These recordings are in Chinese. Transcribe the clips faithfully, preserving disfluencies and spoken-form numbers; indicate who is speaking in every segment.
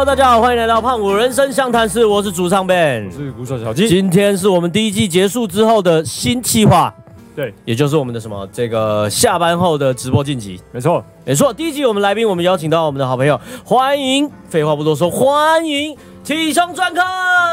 Speaker 1: 大家好，欢迎来到胖虎人生相谈室，我是主唱 Ben，
Speaker 2: 我是鼓手小鸡。
Speaker 1: 今天是我们第一季结束之后的新企划，
Speaker 2: 对，
Speaker 1: 也就是我们的什么这个下班后的直播晋级。
Speaker 2: 没错，
Speaker 1: 没错，第一集我们来宾，我们邀请到我们的好朋友，欢迎，废话不多说，欢迎体兄专科。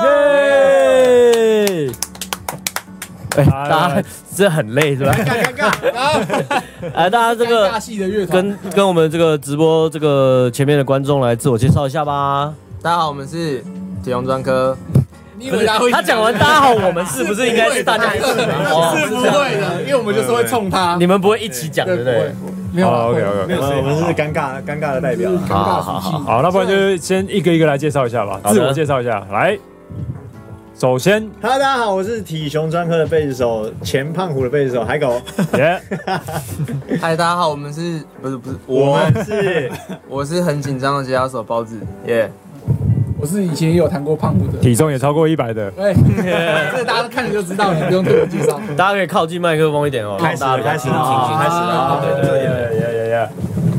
Speaker 1: 耶！哎，大家这很累是吧？
Speaker 3: 尴尬尴尬，
Speaker 1: 哎，大家这个
Speaker 3: 尬戏的乐团，
Speaker 1: 跟跟我们这个直播这个前面的观众来自我介绍一下吧。
Speaker 4: 大家好，我们是体用专科。
Speaker 3: 你以为他会？
Speaker 1: 他讲完大家好，我们是不是应该是大家一起？
Speaker 3: 哦，是不会的，因为我们就是会冲他。
Speaker 1: 你们不会一起讲，对不对？
Speaker 3: 没有
Speaker 2: ，OK OK，
Speaker 5: 没有，我们是尴尬尴尬的代表。
Speaker 3: 尴尬属性。
Speaker 2: 好，那不然就先一个一个来介绍一下吧，自我介绍一下。来，首先
Speaker 5: ，Hello， 大家好，我是体雄专科的贝斯手，前胖虎的贝斯手海狗。
Speaker 2: 耶，
Speaker 4: 嗨，大家好，我们是不是不是
Speaker 5: 我们是，
Speaker 4: 我是很紧张的吉他手包子，耶。
Speaker 3: 我是以前也有弹过胖虎的，
Speaker 2: 体重也超过一百的。
Speaker 3: 对，这个大家看了就知道，你不用对我介绍。
Speaker 1: 大家可以靠近麦克风一点哦。
Speaker 5: 开始了，开始了，开始了，
Speaker 1: 对对对，
Speaker 2: 耶耶耶耶！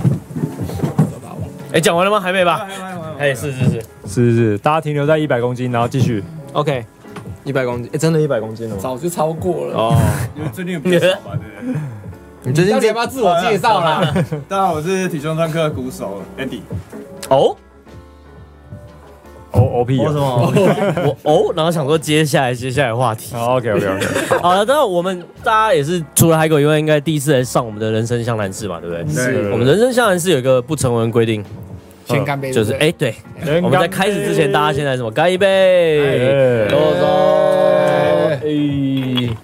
Speaker 1: 哎，讲完了吗？还没吧？哎，是是是
Speaker 2: 是是是，大家停留在一百公斤，然后继续。
Speaker 4: OK， 一百公斤，哎，真的一百公斤了吗？
Speaker 3: 早就超过了。
Speaker 1: 哦，
Speaker 6: 因为最近比较少嘛，对不对？
Speaker 4: 你最近
Speaker 3: 要不要自我介绍啦？
Speaker 6: 大家好，我是体重专科的鼓手 Andy。
Speaker 1: 哦。
Speaker 2: O O P
Speaker 5: 我什么？
Speaker 1: 我哦，然后想说接下来接下来话题。
Speaker 2: 好 ，OK OK OK。
Speaker 1: 好了，当然我们大家也是除了海狗以外，应该第一次来上我们的人生相谈室嘛，对不对？
Speaker 5: 是
Speaker 1: 我们人生相谈室有一个不成文规定，
Speaker 3: 先干杯，
Speaker 1: 就是哎，对，
Speaker 2: 我
Speaker 1: 我们在开始之前，大家先来什么？干一杯，多走。哎，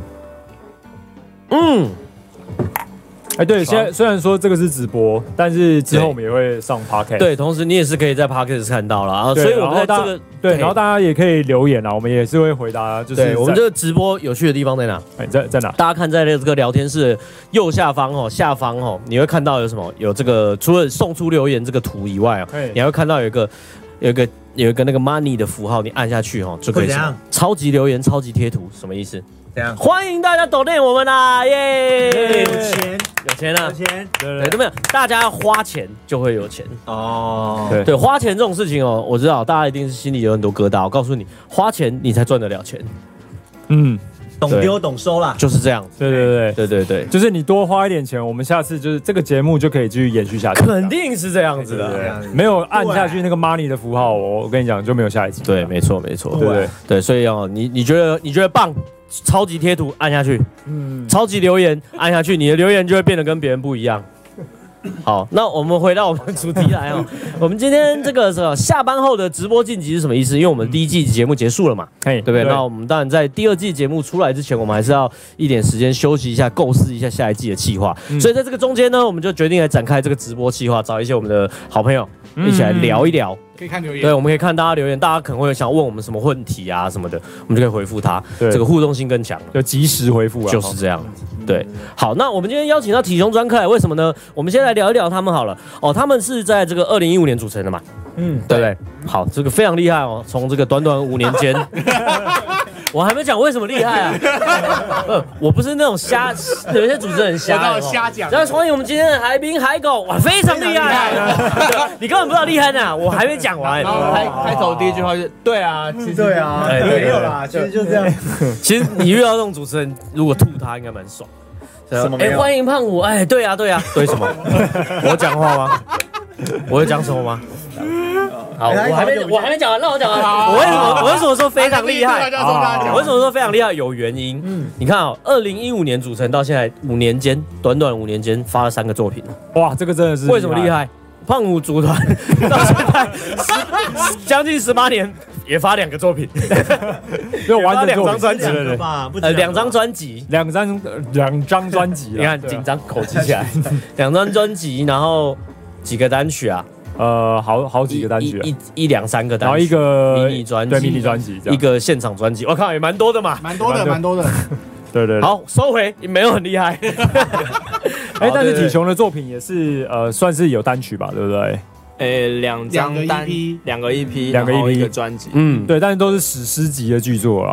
Speaker 1: 嗯。
Speaker 2: 哎，对，现在虽然说这个是直播，但是之后我们也会上 Podcast。
Speaker 1: 对，同时你也是可以在 Podcast 看到了啊，所以我们在这个
Speaker 2: 对，然后大家也可以留言啊，我们也是会回答。就是
Speaker 1: 对我们这个直播有趣的地方在哪？
Speaker 2: 哎，在在哪？
Speaker 1: 大家看在这个聊天室的右下方哦，下方哦，你会看到有什么？有这个除了送出留言这个图以外哦，你还会看到有一个有一个有一个那个 money 的符号，你按下去哦，就可以超级留言、超级贴图，什么意思？欢迎大家抖内我们啦，耶！
Speaker 5: 有钱，
Speaker 1: 有钱啊，
Speaker 5: 有钱，
Speaker 1: 对对，怎么样？大家花钱就会有钱
Speaker 5: 哦。
Speaker 2: 对
Speaker 1: 对，花钱这种事情哦，我知道大家一定是心里有很多疙瘩。我告诉你，花钱你才赚得了钱。
Speaker 2: 嗯，
Speaker 5: 懂丢懂收啦，
Speaker 1: 就是这样子。
Speaker 2: 对对对
Speaker 1: 对对对，
Speaker 2: 就是你多花一点钱，我们下次就是这个节目就可以继续延续下去。
Speaker 1: 肯定是这样子的。
Speaker 2: 没有按下去那个 money 的符号，我我跟你讲就没有下一集。
Speaker 1: 对，没错没错，
Speaker 2: 对对
Speaker 1: 对，所以哦，你你觉得你觉得棒？超级贴图按下去，嗯，超级留言按下去，你的留言就会变得跟别人不一样。好，那我们回到我们主题来哦。我们今天这个是下班后的直播晋级是什么意思？因为我们第一季节目结束了嘛，对不对？那我们当然在第二季节目出来之前，我们还是要一点时间休息一下，构思一下下一季的企划。所以在这个中间呢，我们就决定来展开这个直播企划，找一些我们的好朋友一起来聊一聊。
Speaker 3: 可以看留言，
Speaker 1: 对，我们可以看大家留言，大家可能会想问我们什么问题啊什么的，我们就可以回复他，这个互动性更强，
Speaker 2: 就及时回复啊，
Speaker 1: 就是这样子。对，好，那我们今天邀请到体雄专科来，为什么呢？我们先来聊一聊他们好了。哦，他们是在这个二零一五年组成的嘛，嗯，对不对？好，这个非常厉害哦，从这个短短五年间。我还没讲为什么厉害啊！呃，我不是那种瞎，有一些主持人瞎
Speaker 3: 瞎讲。
Speaker 1: 然后欢迎我们今天的来宾海狗，哇，非常厉害！你根本不知道厉害呢，我还没讲完。
Speaker 4: 然后开开头第一句话就对啊，其实
Speaker 5: 对啊，没有啦，其实就这样。
Speaker 1: 其实你遇到这种主持人，如果吐他，应该蛮爽。
Speaker 5: 什么没有？
Speaker 1: 哎，欢迎胖虎！哎，对啊，对啊，对什么？我讲话吗？我会讲什么吗？好，我还没，我还没讲完，让我讲完。我为什么，我为什么说非常厉害？我为什么说非常厉害？有原因。嗯，你看啊，二零一五年组成到现在五年间，短短五年间发了三个作品。
Speaker 2: 哇，这个真的是
Speaker 1: 为什么厉害？胖虎组团到现在将近十八年，也发两个作品，
Speaker 2: 没有完整
Speaker 1: 两张专辑
Speaker 5: 了吧？
Speaker 1: 呃，两张专辑，
Speaker 2: 两张两张专辑，
Speaker 1: 你看紧张口吃起来，两张专辑，然后几个单曲啊？
Speaker 2: 呃，好好几个单曲，
Speaker 1: 一一两三个单曲，
Speaker 2: 然后一个
Speaker 1: 迷你专辑，
Speaker 2: 对迷你专辑，
Speaker 1: 一个现场专辑，我靠，也蛮多的嘛，
Speaker 3: 蛮多的，蛮多的。
Speaker 2: 对对，
Speaker 1: 好，收回，也没有很厉害。
Speaker 2: 哎，但是体雄的作品也是呃，算是有单曲吧，对不对？
Speaker 4: 诶，两张单，两个 E P，
Speaker 2: 两个 E P，
Speaker 4: 一个专辑，
Speaker 2: 嗯，对，但是都是史诗级的巨作啦。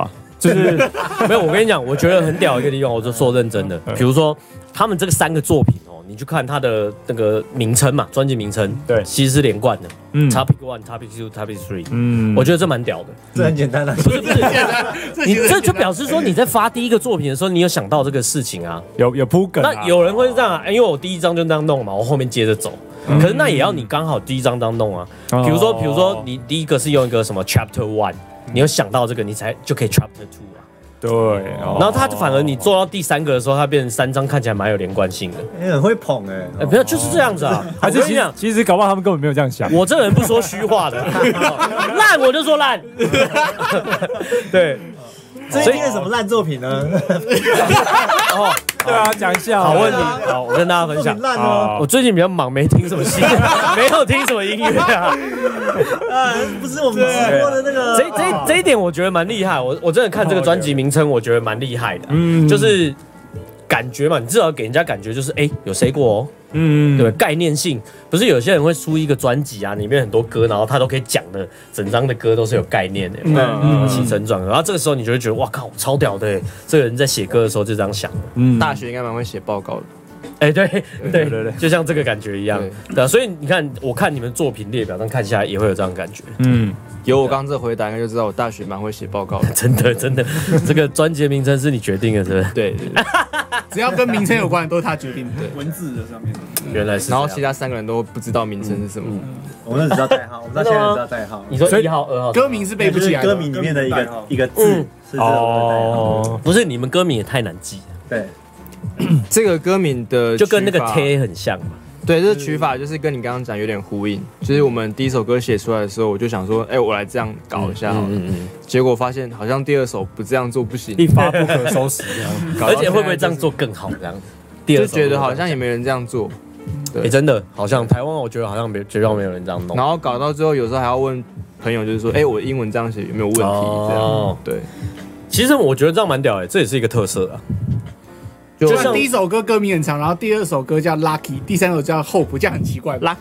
Speaker 2: 就是
Speaker 1: 没有，我跟你讲，我觉得很屌一个地方，我就说认真的，比如说他们这个三个作品哦，你去看它的那个名称嘛，专辑名称，
Speaker 2: 对，
Speaker 1: 其实是连贯的，
Speaker 2: 嗯
Speaker 1: ，Topic One、Topic Two、Topic Three，
Speaker 2: 嗯，
Speaker 1: 我觉得这蛮屌的。
Speaker 5: 这很简单的，
Speaker 1: 不是不是，你这就表示说你在发第一个作品的时候，你有想到这个事情啊。
Speaker 2: 有有铺梗啊。
Speaker 1: 那有人会是这样啊，因为我第一张就那样弄嘛，我后面接着走。可是那也要你刚好第一张当弄啊。比如说，比如说你第一个是用一个什么 Chapter One， 你有想到这个，你才就可以 Chapter Two 啊。
Speaker 2: 对，
Speaker 1: 然后他反而你做到第三个的时候，它变成三张，看起来蛮有连贯性的。
Speaker 5: 你很会捧哎，
Speaker 1: 哎，不要就是这样子啊。
Speaker 2: 还是其实其实搞不好他们根本没有这样想。
Speaker 1: 我这个人不说虚话的，烂我就说烂。对。
Speaker 5: 这一定是什么烂作品呢？
Speaker 1: 哦，
Speaker 2: 对啊，讲一下
Speaker 1: 好问题。好，我跟大家分享。
Speaker 5: 烂哦！
Speaker 1: 我最近比较忙，没听什么新，没有听什么音乐啊。
Speaker 5: 啊，不是我们直播的那个。
Speaker 1: 这这这一点我觉得蛮厉害。我我真的看这个专辑名称，我觉得蛮厉害的。嗯，就是感觉嘛，你至少给人家感觉就是哎有谁过哦。嗯，对，概念性不是有些人会出一个专辑啊，里面很多歌，然后他都可以讲的，整张的歌都是有概念的，嗯，起承转合，然后这个时候你就会觉得哇靠，超屌的，这个人在写歌的时候就这样想的，
Speaker 4: 嗯，大学应该蛮会写报告的，
Speaker 1: 哎，对对对对，就像这个感觉一样，对啊，所以你看，我看你们作品列表上看下来也会有这样的感觉，
Speaker 4: 嗯，有我刚刚这回答应该就知道我大学蛮会写报告的，
Speaker 1: 真的真的，这个专辑的名称是你决定的，是不是？
Speaker 4: 对对。
Speaker 3: 只要跟名称有关的都是他决定的，
Speaker 6: 文字的上面。
Speaker 1: 原来是，
Speaker 4: 然后其他三个人都不知道名称是什么，
Speaker 5: 我们只知道代号，我们到现在只知道代号。
Speaker 1: 你说一号、二号，
Speaker 3: 歌名是背不起来的，
Speaker 5: 歌名里面的一个一个字是哦，
Speaker 1: 不是你们歌名也太难记了。
Speaker 5: 对，
Speaker 4: 这个歌名的
Speaker 1: 就跟那个 T 很像嘛。
Speaker 4: 对，这个曲法就是跟你刚刚讲有点呼应。就是我们第一首歌写出来的时候，我就想说，哎，我来这样搞一下好了。嗯嗯。结果发现好像第二首不这样做不行，
Speaker 2: 一发不可收拾这样。
Speaker 1: 而且会不会这样做更好？这样，
Speaker 4: 第二首就觉得好像也没人这样做。
Speaker 1: 对，真的好像台湾，我觉得好像没，绝对没有人这样弄。
Speaker 4: 然后搞到最后，有时候还要问朋友，就是说，哎，我英文这样写有没有问题？这样。对。
Speaker 1: 其实我觉得这样蛮屌的，这也是一个特色啊。
Speaker 3: 就像第一首歌歌名很长，然后第二首歌叫 Lucky， 第三首叫 Hope， 这样很奇怪吧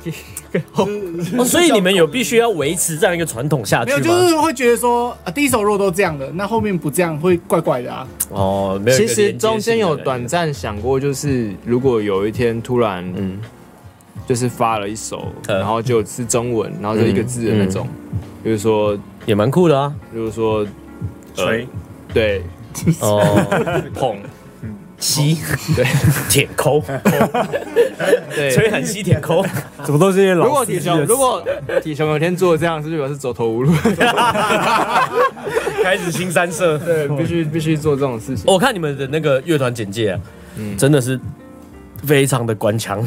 Speaker 4: ？Lucky，
Speaker 1: 哦，所以你们有必须要维持这样一个传统下去吗？
Speaker 3: 没有，就是会觉得说，啊，第一首如果都这样的，那后面不这样会怪怪的啊。
Speaker 1: 哦，没有。
Speaker 4: 其实中间有短暂想过，就是如果有一天突然，嗯，就是发了一首，然后就是中文，然后就一个字的那种，比如说
Speaker 1: 也蛮酷的啊，
Speaker 4: 比如说
Speaker 5: 锤，
Speaker 4: 对，哦，捧。
Speaker 1: 吸对舔抠，对吹很吸舔抠，
Speaker 2: 怎么都是些老。
Speaker 4: 如果体雄如果体雄有天做这样，是表示走投无路，
Speaker 1: 开始新三社，
Speaker 4: 对，必须必须做这种事情。
Speaker 1: 我看你们的那个乐团简介啊，嗯，真的是非常的官腔。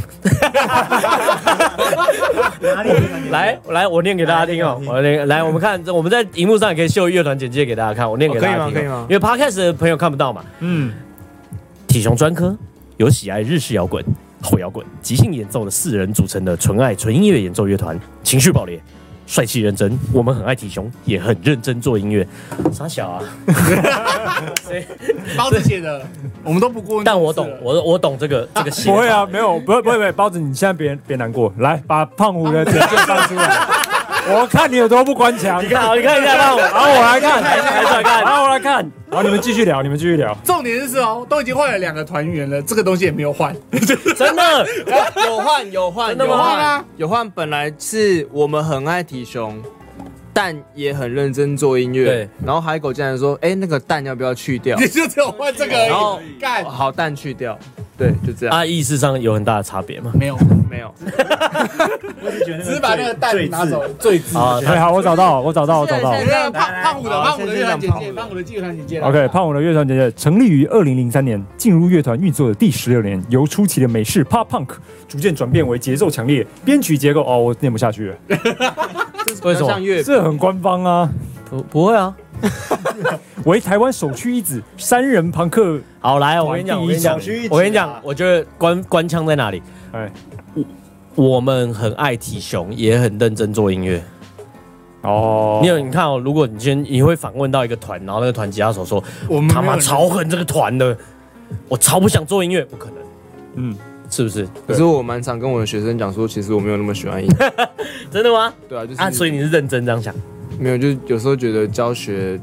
Speaker 5: 哪里？
Speaker 1: 来来，我念给大家听哦。我念来，我们看，我们在荧幕上也可以秀乐团简介给大家看。我念给大家听，
Speaker 4: 可以吗？可以吗？
Speaker 1: 因为 Podcast 的朋友看不到嘛。嗯。体雄专科由喜爱日式摇滚、后摇滚、即兴演奏的四人组成的纯爱纯音乐演奏乐团，情绪爆裂，帅气认真。我们很爱体雄，也很认真做音乐。傻小啊，
Speaker 3: 包子写的，我们都不过问。
Speaker 1: 但我懂，我我懂这个这个写。
Speaker 2: 不会啊，没有，不会不会不会，包子，你现在别别难过，来把胖虎的简介放出来。我看你有多不官腔，
Speaker 1: 你看，你看一下，让我，然
Speaker 2: 后我来看，
Speaker 1: 来来看，
Speaker 2: 然后我来看，然后你们继续聊，你们继续聊。
Speaker 3: 重点是哦，都已经换了两个团员了，这个东西也没有换，
Speaker 1: 真的
Speaker 4: 有换有换有换有换，本来是我们很爱体雄，但也很认真做音乐。对，然后海狗竟然说，哎，那个蛋要不要去掉？
Speaker 3: 你就只有换这个而已。然后
Speaker 4: 干好蛋去掉。对，就这样。
Speaker 1: 啊，意识上有很大的差别吗？
Speaker 3: 没有，
Speaker 4: 没有。
Speaker 3: 只是把那个蛋拿走，最字。
Speaker 2: 啊，太好，我找到，我找到，我找到。
Speaker 3: 胖胖虎的胖虎的乐团简介，胖虎的乐团简介。
Speaker 2: OK， 胖虎的乐团简介成立于二零零三年，进入乐团运作的第十六年，由初期的美式 Pop Punk 逐渐转变为节奏强烈、编曲结构。哦，我念不下去了。
Speaker 1: 为什么？
Speaker 2: 这很官方啊。
Speaker 1: 不不会啊。
Speaker 2: 为台湾首屈一指三人朋克。
Speaker 1: 好，来，我跟你讲，我跟你讲，我跟你讲，我觉得官官腔在哪里？哎，我们很爱体雄，也很认真做音乐。哦，你有你看哦，如果你今天你会访问到一个团，然后那个团吉他手说：“我他妈超恨这个团的，我超不想做音乐。”不可能，嗯，是不是？
Speaker 4: 可是我蛮常跟我的学生讲说，其实我没有那么喜欢音乐。
Speaker 1: 真的吗？
Speaker 4: 对啊，就是
Speaker 1: 啊，所以你是认真这样想？
Speaker 4: 没有，就有时候觉得教学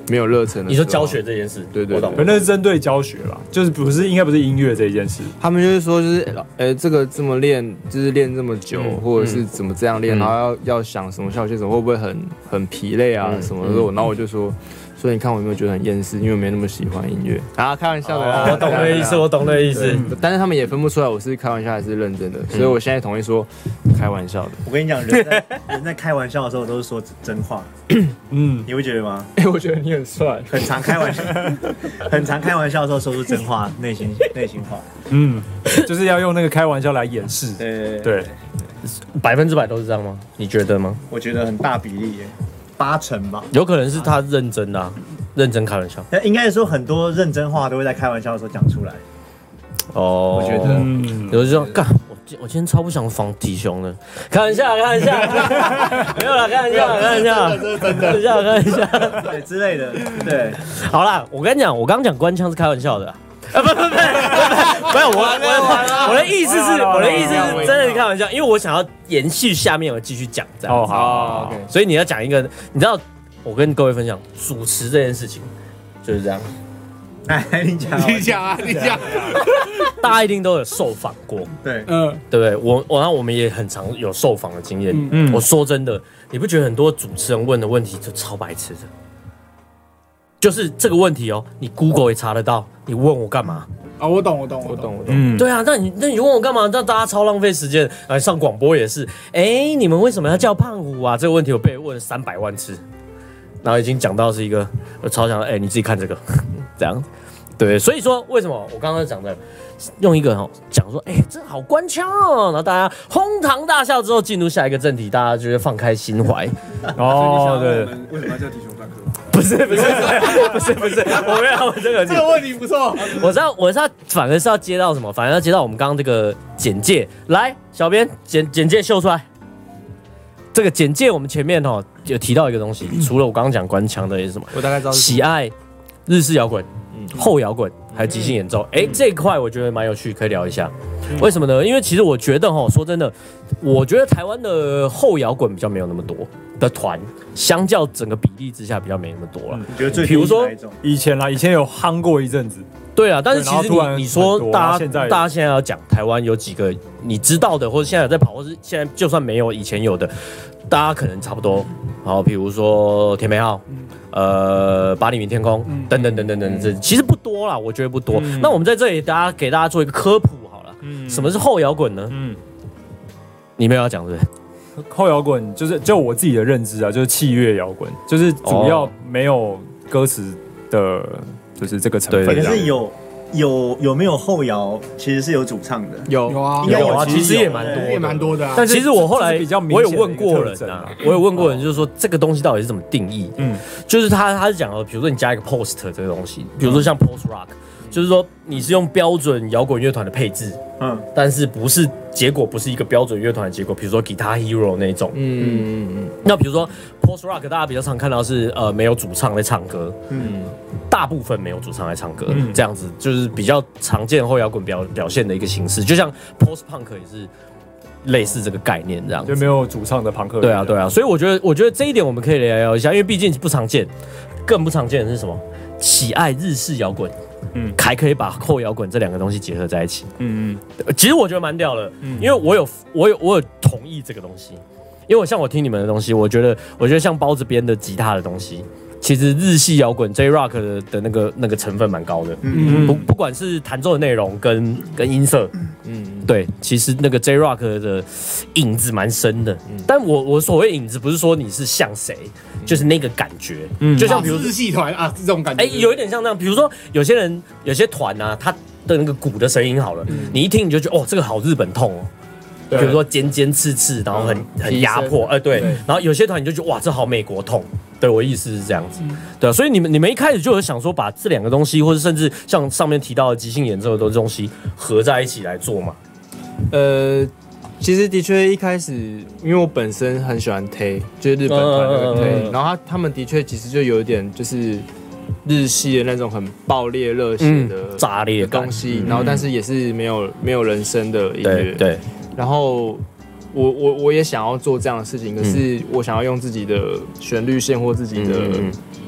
Speaker 4: 没有热忱的。
Speaker 1: 你说教学这件事，
Speaker 4: 对对，我懂。
Speaker 2: 可能是针对教学啦，就是不是应该不是音乐这一件事。
Speaker 4: 他们就是说，就是呃，这个这么练，就是练这么久，嗯、或者是怎么这样练，嗯、然后要要想什么效果，什么会不会很很疲累啊、嗯、什么的。嗯、然后我就说。所以你看我有没有觉得很厌世？因为我没那么喜欢音乐啊，开玩笑的啦。
Speaker 1: 我懂的意思，我懂的意思。
Speaker 4: 但是他们也分不出来我是开玩笑还是认真的，所以我现在同意说开玩笑的。
Speaker 5: 我跟你讲，人在人在开玩笑的时候都是说真话。嗯，你会觉得吗？
Speaker 4: 哎、欸，我觉得你很帅，
Speaker 5: 很常开玩笑，很常开玩笑的时候说出真话，内心内心话。
Speaker 2: 嗯，就是要用那个开玩笑来掩饰。
Speaker 5: 对
Speaker 2: 对，
Speaker 1: 百分之百都是这样吗？你觉得吗？
Speaker 5: 我觉得很大比例耶。八成吧，
Speaker 1: 有可能是他认真的、啊，认真开玩笑。
Speaker 5: 应该说很多认真话都会在开玩笑的时候讲出来。
Speaker 1: 哦，
Speaker 5: 我觉得，
Speaker 1: 嗯、有这种干，我我今天超不想防体胸的，开玩笑，开玩笑，没有啦，开玩笑，开玩笑，
Speaker 5: 这是真的，
Speaker 1: 开玩笑，开玩笑，
Speaker 5: 对之类的，对。
Speaker 1: 好啦，我跟你讲，我刚刚讲官腔是开玩笑的、啊。啊不不不不不，没有我我我的意思是，我的意思是真的开玩笑，因为我想要延续下面我继续讲这样。
Speaker 2: 哦好，
Speaker 1: 所以你要讲一个，你知道，我跟各位分享主持这件事情就是这样。
Speaker 5: 哎，你讲，
Speaker 3: 你讲啊，你讲。
Speaker 1: 大家一定都有受访过，
Speaker 5: 对，
Speaker 3: 嗯，
Speaker 1: 对不对？我我那我们也很常有受访的经验。嗯，我说真的，你不觉得很多主持人问的问题就超白痴的？就是这个问题哦，你 Google 也查得到，你问我干嘛？
Speaker 3: 啊、哦，我懂，我懂，
Speaker 4: 我懂，我懂。
Speaker 1: 嗯，对啊，那你那你问我干嘛？那大家超浪费时间。来上广播也是，哎，你们为什么要叫胖虎啊？这个问题我被问了三百万次，然后已经讲到是一个，我超想，哎，你自己看这个，这样，对，所以说为什么我刚刚讲的，用一个哦讲说，哎，这好官腔哦，然后大家哄堂大笑之后，进入下一个正题，大家就会放开心怀。
Speaker 2: 哦，对，
Speaker 6: 为什么要叫体雄专科？
Speaker 1: 不是不是不是不是，我没有我这个
Speaker 3: 这个问题不错。
Speaker 1: 我知道我是要反而是要接到什么，反而要接到我们刚刚这个简介。来，小编简简介秀出来。这个简介我们前面哦有提到一个东西，除了我刚刚讲官腔的也是什么？
Speaker 4: 我大概知道是
Speaker 1: 喜爱日式摇滚、后摇滚还有即兴演奏。哎，这一块我觉得蛮有趣，可以聊一下。为什么呢？因为其实我觉得哈，说真的，我觉得台湾的后摇滚比较没有那么多的团，相较整个比例之下比较没那么多了。
Speaker 5: 你觉得最
Speaker 1: 比如说
Speaker 2: 以前啦，以前有夯过一阵子。
Speaker 1: 对啊，但是其实你你说大家
Speaker 2: 大
Speaker 1: 家现在要讲台湾有几个你知道的，或者现在有在跑，或是现在就算没有以前有的，大家可能差不多。好，比如说田培浩。呃，八厘米天空等等等等等等，其实不多啦，我觉得不多。嗯、那我们在这里，大家给大家做一个科普好了。嗯、什么是后摇滚呢？嗯，你们要讲对不对？
Speaker 2: 后摇滚就是就我自己的认知啊，就是器乐摇滚，就是主要没有歌词的，就是这个成分。
Speaker 5: 可是有有有没有后摇，其实是有主唱的。
Speaker 3: 有有啊，
Speaker 5: 应该有啊，
Speaker 1: 其实也蛮多，
Speaker 3: 也蛮多的啊。
Speaker 1: 但其实我后来我有问过人啊，我有问过人，就是说这个东西到底是怎么定义？嗯，就是他他是讲了，比如说你加一个 post 这个东西，比如说像 post rock，就是说你是用标准摇滚乐团的配置，嗯，但是不是结果不是一个标准乐团的结果，比如说 Guitar Hero 那种，嗯嗯嗯。那比如说 post rock， 大家比较常看到是呃没有主唱在唱歌，嗯。大部分没有主唱来唱歌，嗯、这样子就是比较常见后摇滚表表现的一个形式，就像 post punk 也是类似这个概念，这样子
Speaker 2: 就没有主唱的朋克。
Speaker 1: 对啊，对啊，所以我觉得，我觉得这一点我们可以聊聊一下，因为毕竟不常见，更不常见的是什么？喜爱日式摇滚，嗯，还可以把后摇滚这两个东西结合在一起，嗯嗯，其实我觉得蛮屌的，嗯、因为我有我有我有同意这个东西，因为我像我听你们的东西，我觉得我觉得像包子编的吉他的东西。其实日系摇滚 J Rock 的, 的那个那个成分蛮高的，嗯，不不管是弹奏的内容跟跟音色，嗯，对，其实那个 J Rock 的影子蛮深的。嗯、但我我所谓影子不是说你是像谁，嗯、就是那个感觉，嗯，就像比如
Speaker 3: 日系团啊这种感觉，
Speaker 1: 哎、欸，有一点像那样。比如说有些人有些团啊，他的那个鼓的声音好了，嗯、你一听你就觉得哦，这个好日本痛哦。比如说尖尖刺刺，然后很很压迫，哎、呃、对，然后有些团你就觉得哇，这好美国痛，对我意思是这样子，嗯、对啊，所以你们你们一开始就有想说把这两个东西，或者甚至像上面提到的即兴演奏的东西合在一起来做嘛？
Speaker 4: 呃，其实的确一开始，因为我本身很喜欢推，就是日本团那个推，嗯嗯嗯嗯然后他他们的确其实就有一点就是日系的那种很爆裂热血的、
Speaker 1: 嗯、炸裂
Speaker 4: 的东西，然后但是也是没有没有人声的音乐，
Speaker 1: 对。对
Speaker 4: 然后我我我也想要做这样的事情，可是我想要用自己的旋律线或自己的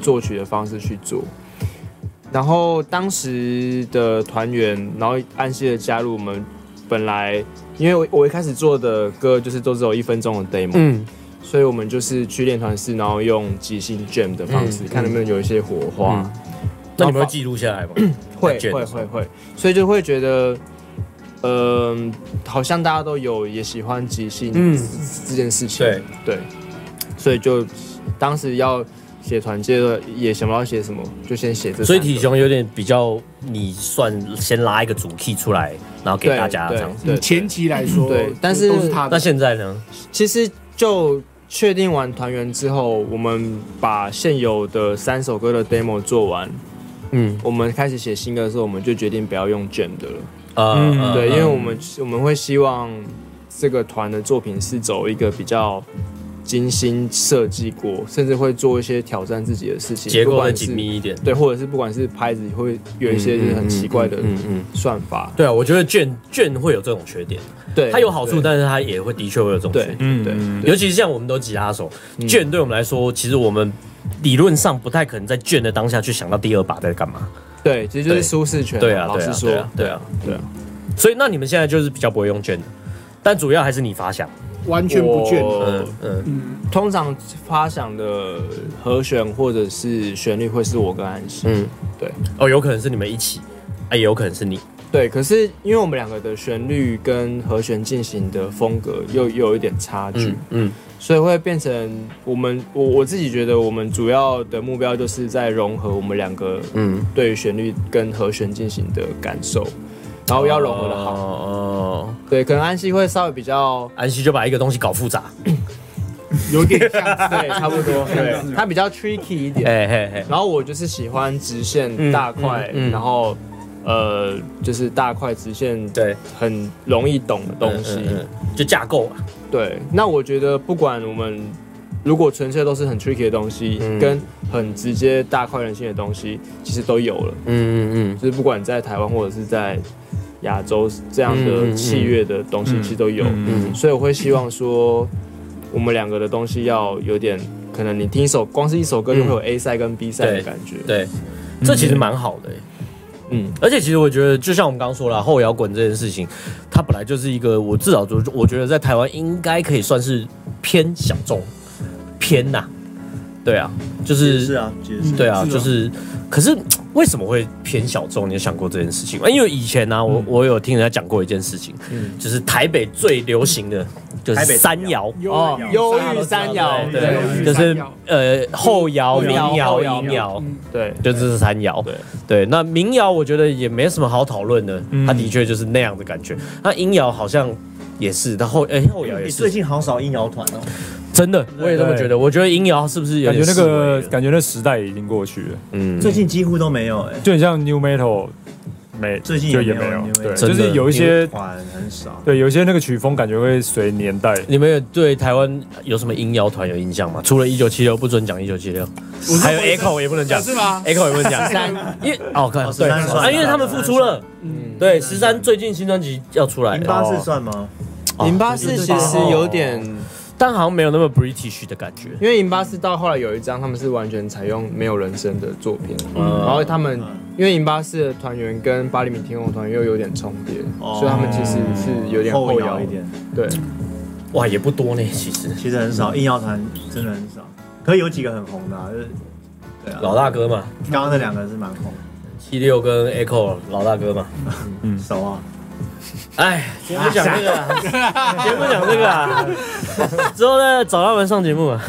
Speaker 4: 作曲的方式去做。然后当时的团员，然后安息的加入，我们本来因为我我一开始做的歌就是都只有一分钟的 demo，嗯，所以我们就是去练团室，然后用即兴 jam 的方式，嗯、看能不能有一些火花。嗯、
Speaker 1: 那你们会记录下来吗？
Speaker 4: 会会会会，所以就会觉得，呃，好像大家都有也喜欢即兴、嗯、这件事情，对对，所以就当时要。写团接着也想不到写什么，就先写这。
Speaker 1: 所以体雄有点比较，你算先拉一个主 key 出来，然后给大家这样子。
Speaker 3: 对，前期来说，
Speaker 4: 对，但是
Speaker 3: 都是他的。
Speaker 1: 那现在呢？
Speaker 4: 其实就确定完团员之后，我们把现有的三首歌的 demo 做完，嗯，我们开始写新歌的时候，我们就决定不要用 jam 的了。啊、嗯，对，因为我们我们会希望这个团的作品是走一个比较。精心设计过，甚至会做一些挑战自己的事情，
Speaker 1: 结构会紧密一点。
Speaker 4: 对，或者是不管是拍子会有一些就是很奇怪的算法。
Speaker 1: 对啊，我觉得卷卷会有这种缺点。对，它有好处，但是它也会的确会有这种缺点。嗯，对。尤其是像我们都吉他手，卷对我们来说，其实我们理论上不太可能在卷的当下去想到第二把在干嘛。
Speaker 4: 对，其实就是舒适圈。
Speaker 1: 对啊，
Speaker 4: 老实说，
Speaker 1: 对啊，对啊。所以那你们现在就是比较不会用卷的，但主要还是你发想。
Speaker 3: 完全不倦。
Speaker 4: 嗯嗯嗯，通常发想的和弦或者是旋律会是我跟安息。嗯，对。
Speaker 1: 哦，有可能是你们一起，啊，也有可能是你。
Speaker 4: 对，可是因为我们两个的旋律跟和弦进行的风格又又有一点差距，嗯，嗯所以会变成我们我我自己觉得我们主要的目标就是在融合我们两个嗯对于旋律跟和弦进行的感受。然后要融合的好，哦，对，可能安息会稍微比较，
Speaker 1: 安息就把一个东西搞复杂，
Speaker 3: 有点像，
Speaker 4: 对，差不多，对，它比较 tricky 一点，嘿嘿嘿。然后我就是喜欢直线大块，嗯嗯嗯、然后呃，就是大块直线，对，很容易懂的东西，嗯嗯嗯、
Speaker 1: 就架构啊。
Speaker 4: 对，那我觉得不管我们如果纯粹都是很 tricky 的东西，嗯、跟很直接大快人心的东西，其实都有了，嗯嗯嗯，就是不管在台湾或者是在亚洲这样的器乐的东西其实都有，嗯嗯、所以我会希望说，我们两个的东西要有点，可能你听一首，光是一首歌就会有 A 赛跟 B 赛的感觉，
Speaker 1: 对，对这其实蛮好的、欸，嗯，而且其实我觉得，就像我们刚刚说了，后摇滚这件事情，它本来就是一个，我至少我觉得在台湾应该可以算是偏小众，偏呐、啊，对啊，就是
Speaker 5: 是啊，
Speaker 1: 对啊，就是，可是。为什么会偏小众？你有想过这件事情吗？因为以前呢、啊，我我有听人家讲过一件事情，嗯、就是台北最流行的就是山摇
Speaker 4: 哦，忧郁山摇，
Speaker 1: 对，就是呃后摇、民谣、民谣，对，就这是山摇，对对。那民谣我觉得也没什么好讨论的，嗯、它的确就是那样的感觉。那音摇好像也是，它后哎、欸、后摇也是。
Speaker 5: 最近好少音摇团哦。
Speaker 1: 真的，我也这么觉得。我觉得音摇是不是有
Speaker 2: 感觉那个感觉那时代已经过去了？
Speaker 5: 嗯，最近几乎都没有哎、欸，
Speaker 2: 就很像 New Metal， 没
Speaker 5: 最近
Speaker 2: 也没有，对，就是有一些
Speaker 5: 团很少，
Speaker 2: 对，有一些那个曲风感觉会随年代。
Speaker 1: 你们有对台湾有什么音摇团有印象吗？除了一九七六，不准讲一九七六，还有 Echo 也不能讲，
Speaker 3: 是吗
Speaker 1: ？Echo 也不能讲，因为哦，看对啊，因为他们复出了，嗯，对，十三最近新专辑要出来，
Speaker 5: 零八四算吗？
Speaker 4: 零八四其实有点。
Speaker 1: 但好像没有那么 British 的感觉，
Speaker 4: 因为零八四到后来有一张，他们是完全采用没有人声的作品，嗯、然后他们因为零八四的团员跟八厘米天空团员又有点重叠，哦、所以他们其实是有点后摇
Speaker 5: 一点，
Speaker 4: 对，
Speaker 1: 哇，也不多呢，其实
Speaker 5: 其实很少，硬摇团真的很少，可有几个很红的、啊，就是对啊，
Speaker 1: 老大哥嘛，
Speaker 5: 刚刚那两个是蛮红的，
Speaker 1: 七六跟 Echo 老大哥嘛，
Speaker 5: 嗯，熟啊。
Speaker 1: 哎，先不讲这个啊，先不讲这个啊，之后呢找他们上节目啊。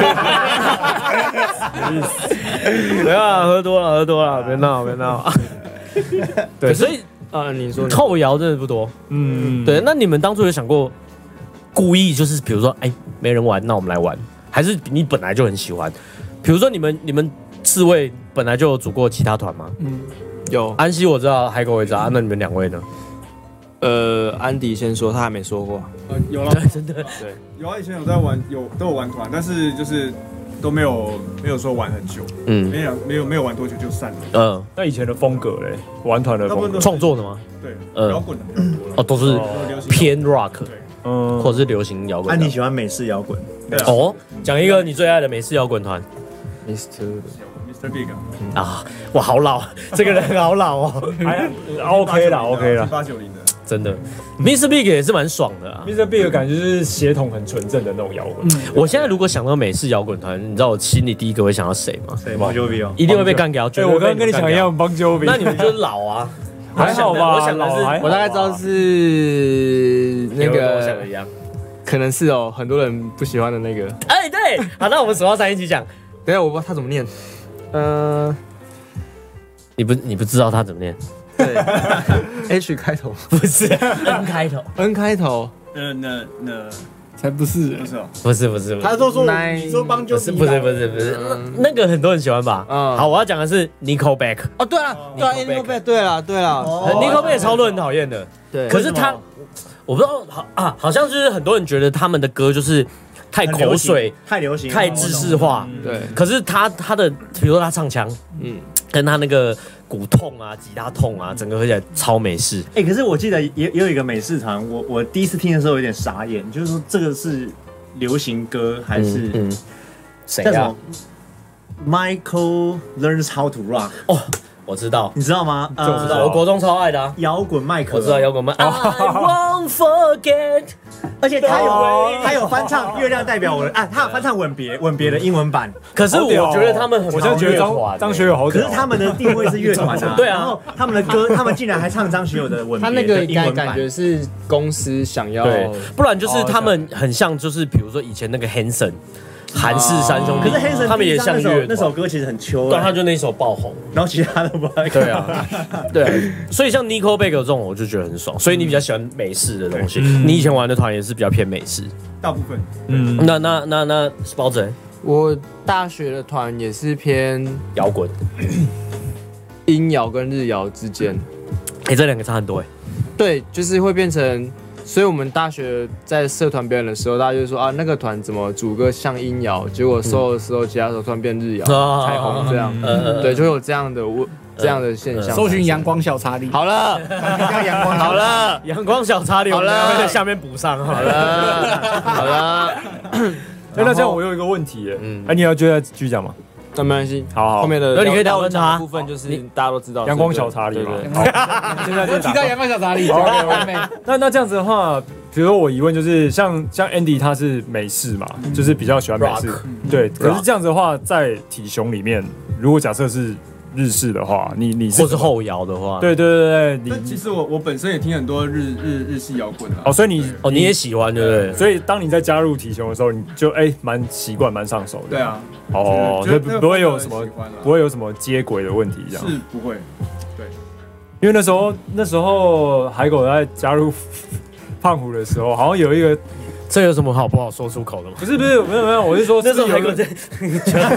Speaker 1: 不要啊，喝多了，喝多了，别闹，别闹。对，所以
Speaker 4: 啊，你说
Speaker 1: 后摇真的不多，嗯，对。那你们当初有想过故意就是比如说，哎，没人玩，那我们来玩，还是你本来就很喜欢？比如说你们你们四位本来就有组过其他团吗？嗯，
Speaker 4: 有。
Speaker 1: 安息我知道，海狗我也知道，那你们两位呢？
Speaker 4: 呃，安迪先说，他还没说过。
Speaker 6: 呃，有了，
Speaker 1: 真的，
Speaker 6: 对，有啊，以前有在玩，有都有玩团，但是就是都没有没有说玩很久，嗯，没有没有没有玩多久就散了。
Speaker 2: 嗯，那以前的风格嘞，玩团的风格，
Speaker 1: 创作的吗？
Speaker 6: 对，摇滚的比较多了。
Speaker 1: 哦，都是偏 rock， 嗯，或者是流行摇滚。
Speaker 5: 安迪喜欢美式摇滚，
Speaker 1: 哦，讲一个你最爱的美式摇滚团。
Speaker 4: Mister
Speaker 6: Big
Speaker 1: 啊，哇，好老，这个人好老哦。
Speaker 2: 还 OK 啦 ，OK 啦，
Speaker 6: 八九零的，
Speaker 1: 真的 ，Mister Big 也是蛮爽的啊。
Speaker 2: Mister Big 感觉就是血统很纯正的那种摇滚。
Speaker 1: 我现在如果想到美式摇滚团，你知道我心里第一个会想到谁吗？
Speaker 5: 谁 Bon Jovi 哦，
Speaker 1: 一定会被干掉。
Speaker 2: 对，我刚刚跟你讲一样 ，Bon Jovi。
Speaker 1: 那你们就是老啊。
Speaker 2: 还好吧，
Speaker 1: 我想的是，
Speaker 4: 我大概知道是那
Speaker 1: 跟我想的
Speaker 4: 个，
Speaker 1: 一样。
Speaker 4: 可能是哦，很多人不喜欢的那个。
Speaker 1: 哎，对，好，那我们数到三一起讲。
Speaker 4: 等一下我不知道他怎么念，呃，
Speaker 1: 你不你不知道他怎么念？
Speaker 4: 对，H 开头，
Speaker 1: 不是 N 开头，
Speaker 4: N 开头，
Speaker 6: 那那那
Speaker 3: 才不是，
Speaker 6: 不是哦，
Speaker 1: 不是不是不是。
Speaker 3: 他都说
Speaker 4: 奶
Speaker 3: 你说帮就
Speaker 1: 不是不是不是不是，那个很多人喜欢吧？
Speaker 4: 嗯
Speaker 1: 好，我要讲的是 Nickelback。
Speaker 4: 哦，对了，对啊 Nickelback，对了对了，
Speaker 1: Nickelback 超多人讨厌的，
Speaker 4: 对，
Speaker 1: 可是他，我不知道，好啊，好像就是很多人觉得他们的歌就是太口水、
Speaker 5: 太流行、
Speaker 1: 太知识化。
Speaker 4: 对，
Speaker 1: 可是他他的，比如说他唱腔，
Speaker 4: 嗯，
Speaker 1: 跟他那个鼓痛啊、吉他痛啊，整个合起来超美式。
Speaker 5: 哎、欸，可是我记得也也有一个美式团，我我第一次听的时候有点傻眼，就是说这个是流行歌还是
Speaker 1: 嗯，谁
Speaker 5: 叫什
Speaker 1: 呀
Speaker 5: 么？Michael Learns How to Rock，
Speaker 1: 哦，我知道，
Speaker 5: 你知道吗？
Speaker 1: 我知道，我国中超爱的啊。
Speaker 5: 摇滚麦克，
Speaker 1: 我知道摇滚麦。I won't forget，
Speaker 5: 而且他有他有翻唱《月亮代表我的》啊，他有翻唱《吻别》《吻别》的英文版。
Speaker 1: 可是我觉得他们很，
Speaker 2: 我现在觉得张张学友好屌，
Speaker 5: 可是他们的定位是乐团啊。
Speaker 1: 对啊，
Speaker 5: 然后他们的歌，他们竟然还唱张学友的《吻别》
Speaker 4: 他那个
Speaker 5: 英文版，
Speaker 4: 感觉是公司想要，
Speaker 1: 对，不然就是他们很像，就是比如说以前那个 Hanson。韩式三兄弟，
Speaker 5: 可是 Hanson
Speaker 1: 他们也像乐
Speaker 5: 那首歌其实很秋，
Speaker 1: 但他就那一首爆红，
Speaker 5: 然后其他都不爱。
Speaker 1: 对啊，对啊，所以像 Nickelback 这种，我就觉得很爽。所以你比较喜欢美式的东西，你以前玩的团也是比较偏美式，
Speaker 6: 大部分。
Speaker 1: 嗯，那那那那包子，
Speaker 4: 我大学的团也是偏
Speaker 1: 摇滚，
Speaker 4: 阴摇跟日摇之间，
Speaker 1: 哎，这两个差很多哎。
Speaker 4: 对，就是会变成。所以我们大学在社团表演的时候，大家就说啊，那个团怎么主歌像阴摇，结果 solo 的时候，其他手突然变日摇，彩虹这样，对，就会有这样的这样的现象。
Speaker 3: 搜寻阳光小查理，
Speaker 4: 好了，
Speaker 3: 阳光
Speaker 1: 好了，阳光小查理，好了，会在下面补上，好
Speaker 4: 了，好了。
Speaker 2: 哎，那这样我有一个问题，嗯，哎，你要觉得继续讲吗？
Speaker 4: 那没关系，
Speaker 2: 好，好，
Speaker 4: 后面的
Speaker 1: 那你可以打问他
Speaker 4: 部分就是大家都知道
Speaker 2: 阳光小查理嘛。
Speaker 3: 现在就提到阳光小查理，
Speaker 2: 那那这样子的话，比如说我疑问就是，像像 Andy 他是美式嘛，就是比较喜欢美式，对。可是这样子的话，在体雄里面，如果假设是日式的话，你你是
Speaker 1: 或是后摇的话，
Speaker 2: 对对对对，
Speaker 6: 但其实我我本身也听很多日日日系摇滚啊。
Speaker 2: 哦，所以你
Speaker 1: 哦你也喜欢对不对？
Speaker 2: 所以当你在加入体雄的时候，你就哎蛮习惯蛮上手的。
Speaker 6: 对啊。
Speaker 2: 哦，所以不会有什么不会有什么接轨的问题这样。
Speaker 6: 是不会。对。
Speaker 2: 因为那时候那时候海狗在加入胖虎的时候，好像有一个。
Speaker 1: 这有什么好不好说出口的吗？
Speaker 2: 不是不是，没有没有，我是说
Speaker 1: 那时候海狗在，
Speaker 2: 因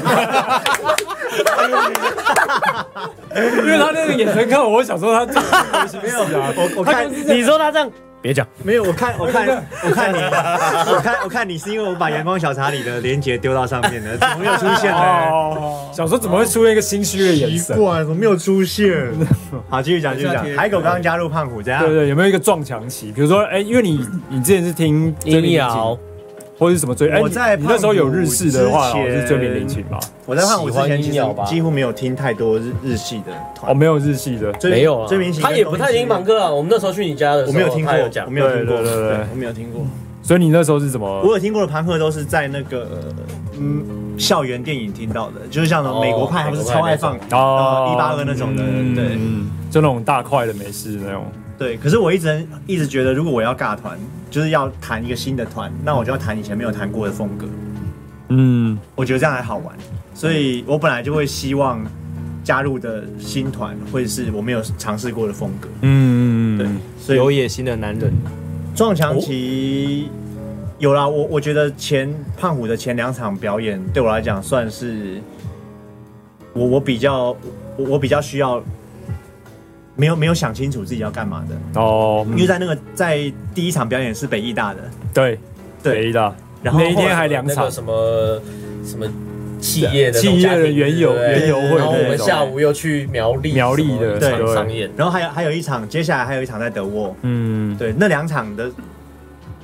Speaker 2: 为他那个眼神看我，我想说他
Speaker 5: 没有啊，我我看
Speaker 1: 你说他这样，别讲，
Speaker 5: 没有，我看我看我看你，我看我看你是因为我把阳光小查理的连结丢到上面了，怎么没有出现呢？
Speaker 2: 想说怎么会出现一个心虚的眼神？
Speaker 5: 奇怪，怎么没有出现？好，继续讲继续讲。海狗刚刚加入胖虎，这样
Speaker 2: 对对，有没有一个撞墙期？比如说，哎，因为你你之前是听
Speaker 1: 阴摇。
Speaker 2: 或者是什么追？哎，
Speaker 5: 我在
Speaker 2: 你那时候有日式的话，是追名林檎吧？
Speaker 5: 我在胖虎之前其实几乎没有听太多日日系的团。
Speaker 2: 哦，没有日系的，
Speaker 1: 没有啊。
Speaker 5: 追名林檎
Speaker 1: 他也不太听朋克啊。我们那时候去你家的时候，
Speaker 5: 我没有听过，我没有听过，
Speaker 2: 对对对，
Speaker 5: 我没有听过。
Speaker 2: 所以你那时候是怎么？
Speaker 5: 我有听过的朋克都是在那个嗯校园电影听到的，就是像美国派，他们是超爱放哦一八二那种的，对，
Speaker 2: 就那种大块的美式那种。
Speaker 5: 对，可是我一直一直觉得，如果我要尬团，就是要弹一个新的团，那我就要弹以前没有弹过的风格。嗯，我觉得这样还好玩，所以我本来就会希望加入的新团会是我没有尝试过的风格。嗯，对，
Speaker 4: 所以有野心的男人。
Speaker 5: 撞墙期有啦，我我觉得前胖虎的前两场表演对我来讲算是我我比较我我比较需要。没有没有想清楚自己要干嘛的哦，因为在那个在第一场表演是北艺大的，
Speaker 2: 对对北艺大，然后那一天还两场
Speaker 1: 什么什么企业的
Speaker 2: 企业的园游园游会，
Speaker 1: 然后我们下午又去苗栗
Speaker 2: 苗栗的
Speaker 1: 场上演，
Speaker 5: 然后还有还有一场，接下来还有一场在德沃，嗯，对，那两场的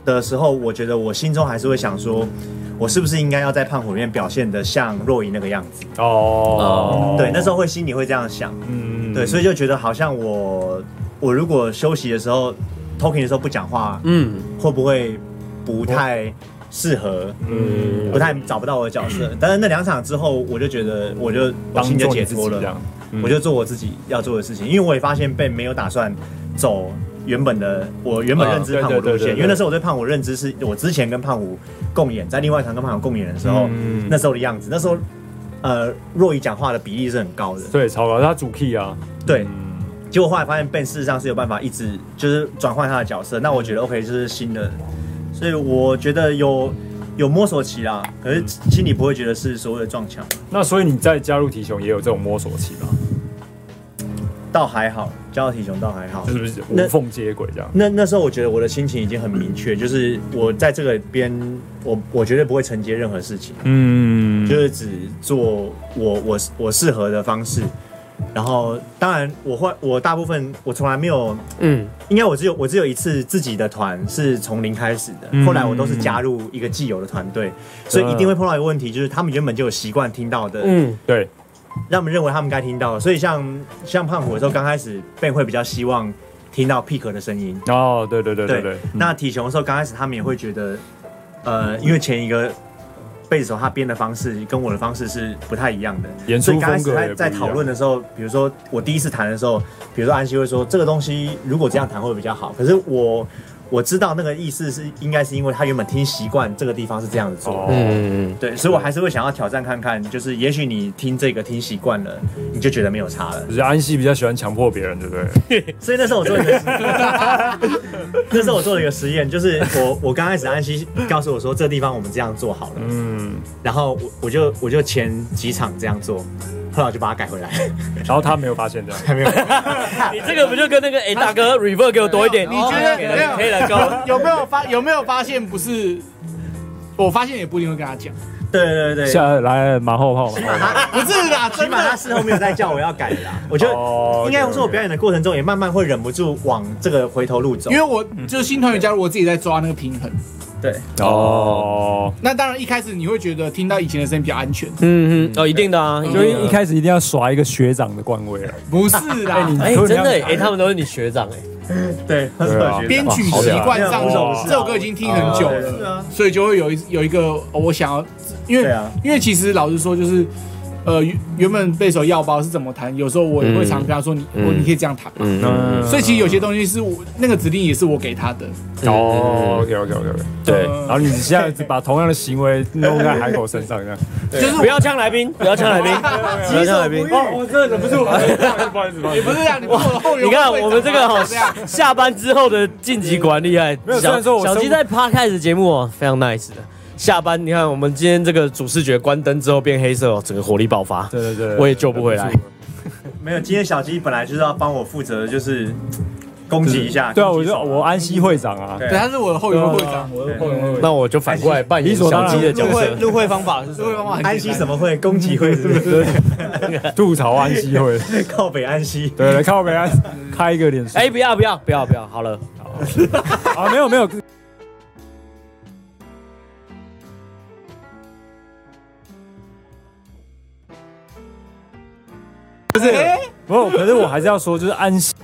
Speaker 5: 的时候，我觉得我心中还是会想说，我是不是应该要在胖虎里面表现得像若仪那个样子？
Speaker 2: 哦，
Speaker 5: 对，那时候会心里会这样想，嗯，对，所以就觉得好像我我如果休息的时候 talking 的时候不讲话，嗯，会不会不太适合？嗯，不太找不到我的角色。但是那两场之后，我就觉得我就我心就解脱了，我就做我自己要做的事情，因为我也发现Ben没有打算走原本的我原本认知胖虎路线，因为那时候我对胖虎认知是我之前跟胖虎共演，在另外一场跟胖虎共演的时候，嗯、那时候的样子，那时候呃若仪讲话的比例是很高的，
Speaker 2: 对，超高，他主 key 啊，
Speaker 5: 对。嗯、结果后来发现 Ben 事实上是有办法一直就是转换他的角色，那我觉得 OK 就是新的，所以我觉得有有摸索期啦，可是心里不会觉得是所谓的撞墙。
Speaker 2: 那所以你在加入体雄也有这种摸索期吗？
Speaker 5: 倒还好，加入体雄倒还好，
Speaker 2: 是不是无缝接轨这样？
Speaker 5: 那那时候我觉得我的心情已经很明确，就是我在这个边，我我绝对不会承接任何事情，嗯，就是只做我我我适合的方式。然后当然我会我大部分我从来没有，嗯，应该我只有我只有一次自己的团是从零开始的，嗯、后来我都是加入一个既有的团队，所以一定会碰到一个问题，就是他们原本就有习惯听到的，嗯，
Speaker 2: 对。
Speaker 5: 让他们认为他们该听到的，所以像像胖虎的时候，刚开始 Ben 会比较希望听到 Pick 的声音。
Speaker 2: 哦，对对对对 对, 對。
Speaker 5: 那体雄的时候，刚开始他们也会觉得，呃，因为前一个贝斯手他编的方式跟我的方式是不太一样的，
Speaker 2: 演出风格也不一样。
Speaker 5: 所以刚开始在在讨论的时候，比如说我第一次弹的时候，比如说安熙会说这个东西如果这样弹会比较好，可是我。我知道那个意思是应该是因为他原本听习惯这个地方是这样子做，嗯，对，所以我还是会想要挑战看看，就是也许你听这个听习惯了，你就觉得没有差了。
Speaker 2: 就是安熙比较喜欢强迫别人，对不对？
Speaker 5: 所以那时候我做一个，那时候我做了一个实验，就是我我刚开始安熙告诉我说这个地方我们这样做好了，嗯，然后我我就我就前几场这样做。后来我就把它改回来，
Speaker 2: 然后他没有发现这样，
Speaker 5: 还没有。
Speaker 1: 你这个不就跟那个哎、欸、大哥 reverb 给我多一点？
Speaker 3: 你觉得
Speaker 1: 可以了，高
Speaker 3: 有没有发有没有发现不是？我发现也不一定会跟他讲。
Speaker 5: 对对对，
Speaker 2: 下来马后炮嘛，
Speaker 3: 不是啦，
Speaker 5: 起码他事后没有再叫我要改啦。我觉得应该说我表演的过程中也慢慢会忍不住往这个回头路走，
Speaker 3: 因为我就是新团员加入，我自己在抓那个平衡。
Speaker 5: 对
Speaker 2: 哦，
Speaker 3: 那当然一开始你会觉得听到以前的声音比较安全，
Speaker 1: 嗯嗯，哦，一定的啊，
Speaker 2: 所以一开始一定要耍一个学长的官位啊，
Speaker 3: 不是啦，
Speaker 1: 哎，真的哎，他们都是你学长哎，
Speaker 5: 对，
Speaker 3: 编曲习惯上这首歌已经听很久了，所以就会有一有一个我想要，因为因为其实老实说就是。呃，原本贝手要包是怎么弹？有时候我也会常跟他说你，我、嗯、你可以这样弹嘛。嗯、所以其实有些东西是我那个指令也是我给他的。
Speaker 2: 哦 ，OK OK OK OK。对，然后你现在把同样的行为弄在海口身上，这样。
Speaker 1: 就是不要呛来宾，不要呛来宾，不要呛来宾。
Speaker 2: 哦，我真的忍不住，不好意思，不好意思，
Speaker 3: 也不是这样，你不是后
Speaker 1: 你看我们这个好下班之后的晋级果然厉害。
Speaker 2: 没有，虽然说
Speaker 1: 小鸡在趴开始节目哦，非常 nice 的。下班，你看我们今天这个主视觉关灯之后变黑色哦，整个火力爆发。
Speaker 2: 对对对，
Speaker 1: 我也救不回来。
Speaker 5: 没有，今天小鸡本来就是要帮我负责，就是攻击一下。
Speaker 2: 对啊，我就我安熙会长啊，
Speaker 3: 对，他是我的后援会长，我的后援会。
Speaker 1: 那我就反过来扮演小鸡的角色。
Speaker 3: 入会方法是入会方法，
Speaker 5: 安熙什么会？攻击会是不是？
Speaker 2: 吐槽安熙会，
Speaker 5: 靠北安熙。
Speaker 2: 对对，靠北安，开一个脸书。
Speaker 1: 哎，不要不要不要不要，好了。
Speaker 2: 啊，没有没有。不是，不，可是我还是要说，就是安熙，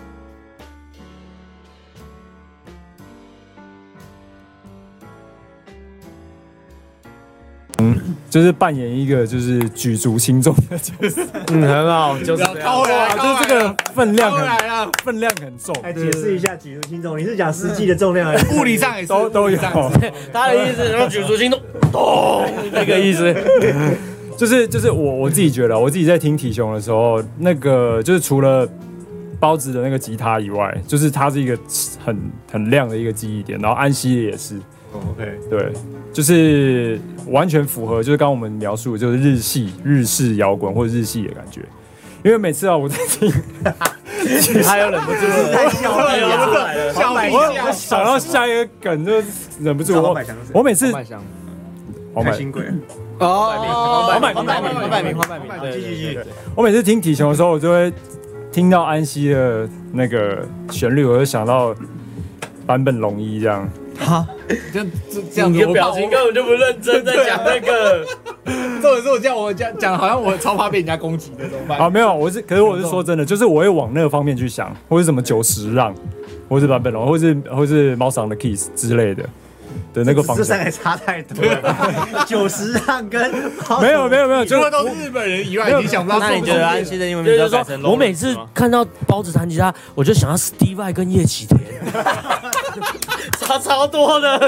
Speaker 2: 嗯，就是扮演一个就是举足轻重的角色，
Speaker 1: 嗯，很好，就是
Speaker 3: 高来，
Speaker 2: 就是这个分量很分量很重。
Speaker 5: 来解释一下举足轻重，你是讲实际的重量，
Speaker 3: 物理上也是
Speaker 2: 都都有。
Speaker 1: 他的意思是举足轻重，咚，那个意思。
Speaker 2: 就是就是我我自己觉得，我自己在听体雄的时候，那个就是除了包子的那个吉他以外，就是它是一个很很亮的一个记忆点。然后安熙也是、
Speaker 5: 哦、，OK，
Speaker 2: 对，就是完全符合，就是刚刚我们描述的就是日系日式摇滚或者日系的感觉。因为每次啊我在听，
Speaker 1: 他又忍不住了，
Speaker 5: 太笑了，笑了，
Speaker 2: 我想到下一个梗就忍不住我，我每次
Speaker 5: 开心鬼。
Speaker 3: 哦，
Speaker 1: 黄百鸣，黄百鸣，黄百鸣，黄百鸣，
Speaker 5: 继续继续。
Speaker 2: 我每次听体雄的时候，我就会听到安熙的那个旋律，我就想到坂本龙一这样。
Speaker 5: 哈，
Speaker 3: 这这这样子，
Speaker 1: 你的表情根本就不认真在讲那个。
Speaker 3: 重点是我这样，我讲讲好像我超怕被人家攻击的，怎么办？
Speaker 2: 啊，没有，我是，可是我是说真的，就是我会往那个方面去想，或是什么九十让，或是版本龙，或是或是猫桑的 kiss 之类的。的那个方向，
Speaker 5: 这三个差太多了。九十让跟
Speaker 2: 没有没有没有，
Speaker 3: 除了都是日本人以外，已经想不到。
Speaker 4: 那你觉得安西的英文名叫改成？
Speaker 1: 我每次看到包子弹吉他，我就想要 Steve Vai 跟叶启田，差超多的。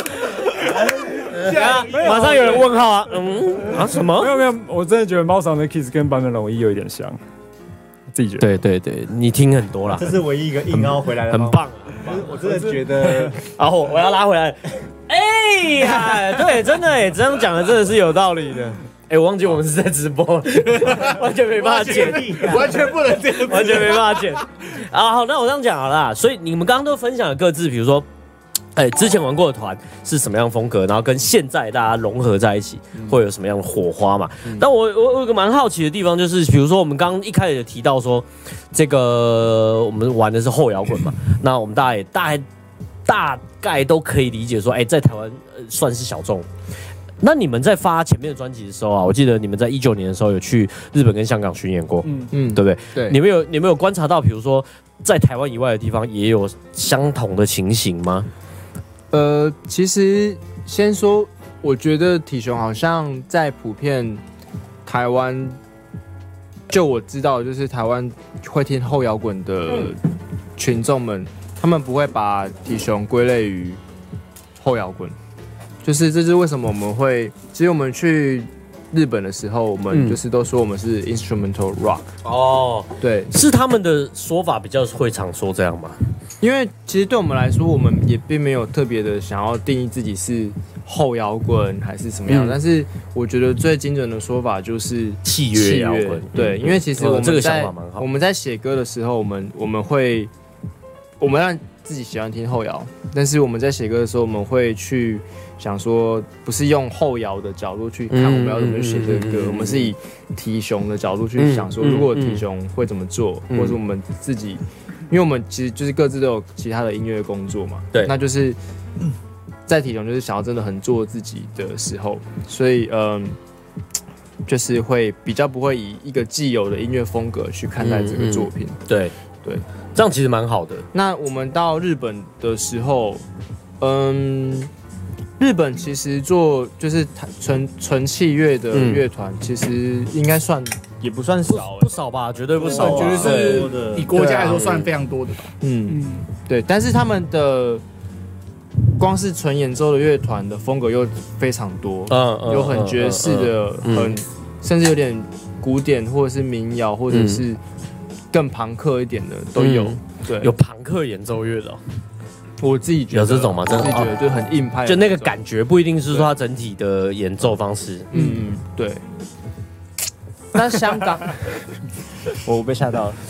Speaker 1: 马上有人问号啊，嗯啊什么？
Speaker 2: 没有没有，我真的觉得猫桑的 kiss 跟版本龙一有一点像，自己觉得。
Speaker 1: 对对对，你听很多啦，
Speaker 5: 这是唯一一个硬凹回来的，
Speaker 1: 很棒。
Speaker 5: 我真的觉得，
Speaker 1: 然后我要拉回来。哎呀，对，真的哎，这样讲的真的是有道理的。哎，我忘记我们是在直播，完全没办法剪，
Speaker 3: 完全不能这样，
Speaker 1: 完全没办法剪。啊，好，那我这样讲好了。所以你们刚刚都分享了各自，比如说，哎，之前玩过的团是什么样风格，然后跟现在大家融合在一起，会有什么样的火花嘛？嗯、但我我有个蛮好奇的地方，就是比如说我们刚刚一开始提到说，这个我们玩的是后摇滚嘛，那我们大家也大概大概都可以理解说，哎、欸，在台湾、呃、算是小众。那你们在发前面的专辑的时候啊，我记得你们在一九年的时候有去日本跟香港巡演过，嗯嗯，对不对？
Speaker 4: 对。
Speaker 1: 你们有你们有观察到，比如说在台湾以外的地方也有相同的情形吗？
Speaker 4: 呃，其实先说，我觉得体雄好像在普遍台湾，就我知道，就是台湾会听后摇滚的群众们，他们不会把体雄归类于后摇滚。就是这是为什么我们会，其实我们去日本的时候，我们就是都说我们是 instrumental rock。
Speaker 1: 哦，
Speaker 4: 对，
Speaker 1: 是他们的说法比较会常说这样吗？
Speaker 4: 因为其实对我们来说，我们也并没有特别的想要定义自己是后摇滚还是什么样，嗯、但是我觉得最精准的说法就是
Speaker 1: 器乐摇滚。
Speaker 4: 对，因为其实我们在、
Speaker 1: 哦、这个想法蛮好。
Speaker 4: 我们在写歌的时候，我们我们会我们让自己喜欢听后摇，但是我们在写歌的时候，我们会去想说，不是用后摇的角度去看我们要怎么去写这个歌，嗯嗯嗯嗯、我们是以体雄的角度去想说，如果体雄会怎么做，嗯、或者我们自己，因为我们其实就是各自都有其他的音乐工作嘛，
Speaker 1: 对，
Speaker 4: 那就是在体雄就是想要真的很做自己的时候，所以嗯。就是会比较不会以一个既有的音乐风格去看待这个作品，
Speaker 1: 嗯嗯、对
Speaker 4: 对，
Speaker 1: 这样其实蛮好的。
Speaker 4: 那我们到日本的时候，嗯，日本其实做就是纯纯器乐的乐团，嗯、其实应该算也不算少，欸，
Speaker 1: 不少吧，绝对不少，
Speaker 3: 绝对是以国家来说算非常多的吧。
Speaker 4: 嗯嗯，对，但是他们的。光是纯演奏的乐团的风格又非常多，嗯嗯、有很爵士的，嗯、很甚至有点古典或者是民谣，或者是更朋克一点的都有。嗯、对，
Speaker 1: 有朋克演奏乐的，哦，
Speaker 4: 我自己觉得
Speaker 1: 有这种吗？
Speaker 4: 我自己觉得就很硬派，
Speaker 1: 就那个感觉不一定是说它整体的演奏方式。
Speaker 4: 嗯嗯，对。那香港，我被吓到了。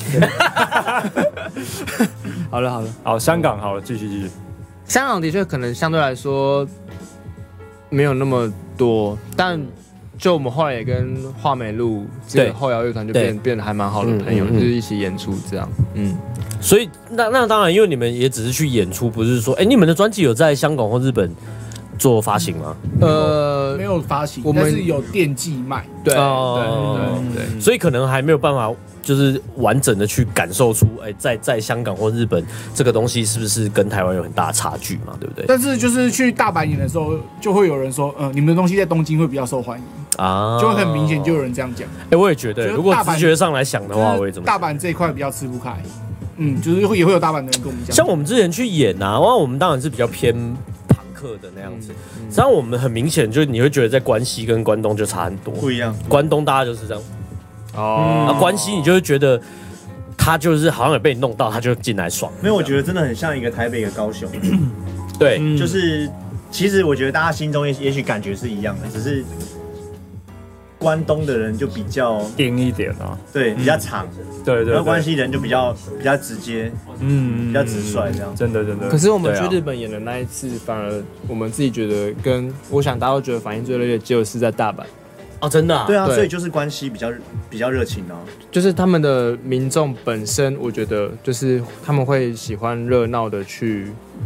Speaker 4: 好了好了，
Speaker 2: 好，香港好了，继续继续。
Speaker 4: 香港的确可能相对来说没有那么多，但就我们后来也跟华美路这个后摇乐团就变变得还蛮好的朋友，嗯嗯嗯、就是一起演出这样。嗯，
Speaker 1: 所以那那当然，因为你们也只是去演出，不是说，哎、欸，你们的专辑有在香港或日本做发行吗？
Speaker 3: 呃，没有发行，我们是有电寄卖。
Speaker 4: 对
Speaker 1: 对对对，所以可能还没有办法。就是完整的去感受出，哎、欸，在在香港或日本这个东西是不是跟台湾有很大的差距嘛？对不对？
Speaker 3: 但是就是去大阪演的时候，就会有人说，呃，你们的东西在东京会比较受欢迎啊，就会很明显就有人这样讲。
Speaker 1: 哎、欸，我也觉得，如果直觉上来想的话，我也这么
Speaker 3: 大阪这一块比较吃不开。嗯，就是会也会有大阪的人跟我们讲。
Speaker 1: 像我们之前去演啊，那我们当然是比较偏朋克的那样子。实际上我们很明显，就你会觉得在关西跟关东就差很多，
Speaker 5: 不一样。
Speaker 1: 关东大家就是这样。哦，那关西你就会觉得他就是好像也被你弄到，他就进来爽。
Speaker 5: 没有，我觉得真的很像一个台北一个高雄。
Speaker 1: 对，
Speaker 5: 嗯、就是其实我觉得大家心中也也许感觉是一样的，只是关东的人就比较
Speaker 2: 硬一点啊，
Speaker 5: 对，比较长。
Speaker 2: 嗯、对 对, 对，
Speaker 5: 然后关西人就比较比较直接，嗯，比较直率这样。
Speaker 2: 真的真的。
Speaker 4: 可是我们去日本演的那一次，反而我们自己觉得跟我想大家都觉得反应最热烈，就是在大阪。
Speaker 1: 哦，真的、啊，
Speaker 5: 对啊，对，所以就是关西比较比较热情啊，
Speaker 4: 就是他们的民众本身，我觉得就是他们会喜欢热闹的去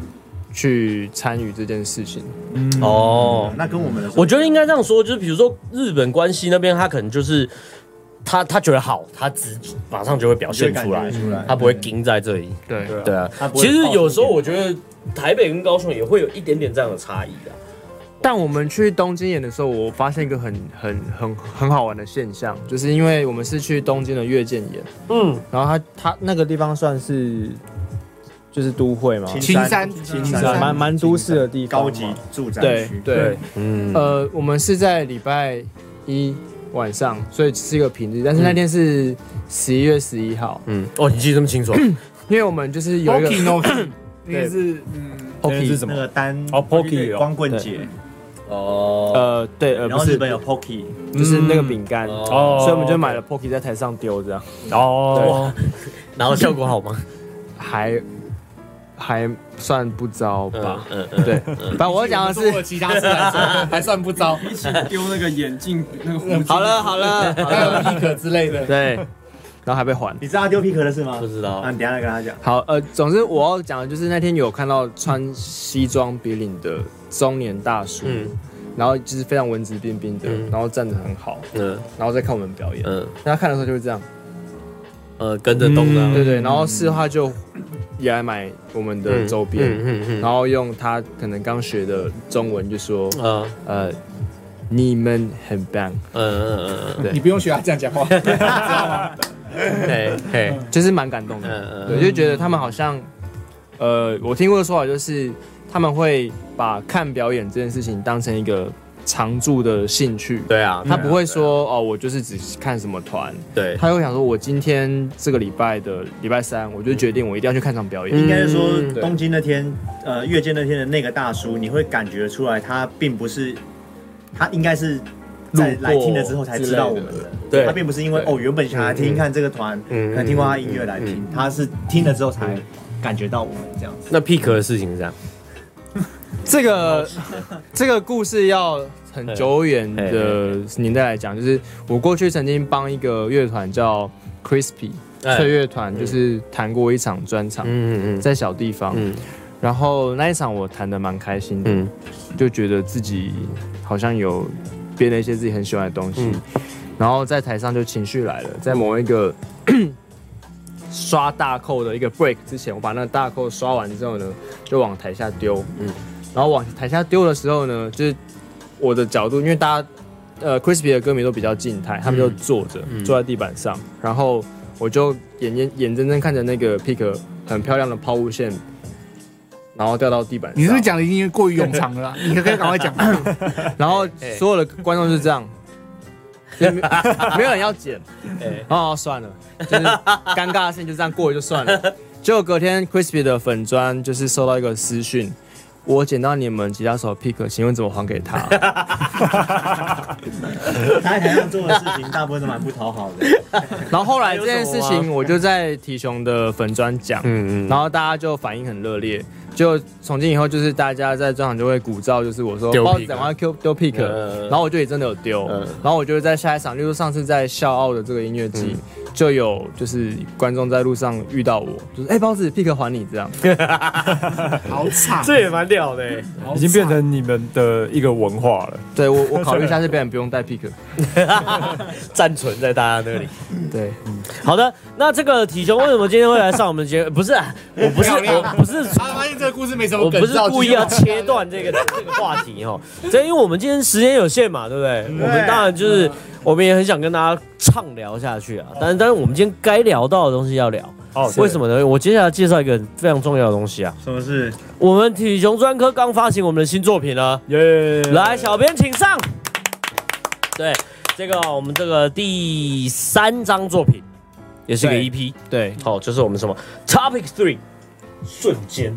Speaker 4: 去参与这件事情。
Speaker 1: 嗯哦，
Speaker 5: 那跟我们的
Speaker 1: 我觉得应该这样说，就是比如说日本关系那边，他可能就是他他觉得好，他直马上就会表现出来，
Speaker 5: 出来
Speaker 1: 他不会盯在这里。
Speaker 4: 对
Speaker 1: 对啊，其实有时候我觉得台北跟高雄也会有一点点这样的差异的。
Speaker 4: 但我们去东京演的时候，我发现一个很很很很好玩的现象，就是因为我们是去东京的月见演，嗯，然后他他那个地方算是就是都会嘛，
Speaker 3: 青山，
Speaker 4: 青山，蛮蛮都市的地方，
Speaker 5: 高级住宅区，
Speaker 4: 对对，嗯，呃，我们是在礼拜一晚上，所以是一个平日，但是那天是十一月十一号，
Speaker 1: 嗯，哦，你记得这么清楚，
Speaker 4: 因为我们就是有一个，
Speaker 3: 应该是嗯
Speaker 2: ，Pocky 是什么？
Speaker 5: 那个单
Speaker 2: 哦 ，Pocky
Speaker 5: 光棍节。
Speaker 1: 哦，
Speaker 4: 呃，对，呃，不是，
Speaker 5: 然后日本有 Pocky，
Speaker 4: 就是那个饼干，
Speaker 2: 哦，
Speaker 4: 所以我们就买了 Pocky 在台上丢这样，
Speaker 2: 哦，
Speaker 1: 然后效果好吗？
Speaker 4: 还还算不糟吧，
Speaker 1: 嗯嗯，对，
Speaker 3: 反正我讲的是其他事来说还算不糟，
Speaker 6: 一起丢那个眼镜，那个护
Speaker 4: 好了好了，
Speaker 3: 还有皮壳之类的，
Speaker 4: 对，然后还被还，
Speaker 5: 你知道他丢皮壳的事吗？
Speaker 1: 不知道，
Speaker 5: 啊，你等一下再跟他讲。
Speaker 4: 好，呃，总之我要讲的就是那天有看到穿西装笔领的中年大叔，嗯，然后就是非常文质彬彬的，然后站得很好，嗯，然后再看我们表演，嗯，大家看的时候就是这样，
Speaker 1: 呃，跟着动的，
Speaker 4: 对对，然后事后就也来买我们的周边，嗯嗯，然后用他可能刚学的中文就说，呃呃，你们很棒，嗯嗯嗯，对，
Speaker 3: 你不用学他这样讲话，知道吗？
Speaker 4: 对，嘿，就是蛮感动的，对，就觉得他们好像，呃，我听过的说法就是他们会把看表演这件事情当成一个常驻的兴趣，
Speaker 1: 对啊，
Speaker 4: 他不会说哦，我就是只看什么团，对，他会想说，我今天这个礼拜的礼拜三，我就决定我一定要去看场表演。
Speaker 5: 应该是说东京那天，呃，月见那天的那个大叔，你会感觉出来，他并不是，他应该是。在来听了之后才知道我们的，对，他并不是因为哦原本想来听听看这个团，可能听过他音乐来听，他是听了之后才感觉到我们这样子。
Speaker 1: 那 Pick 的事情是这样，
Speaker 4: 这个这个故事要很久远的年代来讲，就是我过去曾经帮一个乐团叫 Crispy 脆乐团，就是弹过一场专场，嗯嗯，在小地方，然后那一场我弹得蛮开心的，就觉得自己好像有。编了一些自己很喜欢的东西，嗯、然后在台上就情绪来了，在某一个刷大扣的一个 break 之前，我把那个大扣刷完之后呢，就往台下丢，嗯，然后往台下丢的时候呢，就是我的角度，因为大家呃 Crispy 的歌迷都比较静态，他们就坐着、嗯、坐在地板上，然后我就眼眼眼睁睁看着那个 Pick 很漂亮的抛物线。然后掉到地板上。
Speaker 3: 你是不是讲的已经过于冗长了？你可以赶快讲。
Speaker 4: 然后所有的观众就是这样，没, 没有人要剪。哦，算了，就是尴尬的事情就这样过就算了。结果隔天 Crispy 的粉专就是收到一个私讯，我捡到你们吉他手 Pick， 请问怎么还给他？
Speaker 5: 他在台上做的事情大部分都蛮不讨好的。
Speaker 4: 然后后来这件事情我就在体雄的粉专讲，嗯嗯，然后大家就反应很热烈。就从今以后，就是大家在专场就会鼓噪，就是我说包子仔我要丢丢 pick， 然后我就也真的有丢，然后我就在下一场，例如上次在笑傲的这个音乐季，就有就是观众在路上遇到我，就是哎包子 pick 还你这样，
Speaker 3: 好惨，
Speaker 1: 这也蛮屌的，
Speaker 2: 已经变成你们的一个文化了。
Speaker 4: 对我我考虑下次别人不用带 pick，
Speaker 1: 暂存在大家那里。
Speaker 4: 对，
Speaker 1: 好的，那这个体雄为什么今天会来上我们的节目？不是，我不是，我不是，
Speaker 3: 他发现这个故事没什么梗，
Speaker 1: 我不是故意要切断这个这个话题哈。这因为我们今天时间有限嘛，对不对？我们当然就是我们也很想跟大家畅聊下去啊，但是但是我们今天该聊到的东西要聊。哦，为什么呢？我接下来介绍一个非常重要的东西啊。
Speaker 5: 什么事？
Speaker 1: 我们体雄专科刚发行我们的新作品了，耶！来，小编请上。对。这个我们这个第三张作品，也是个 E P， 对，好、哦，就是我们什么 Topic Three， 瞬间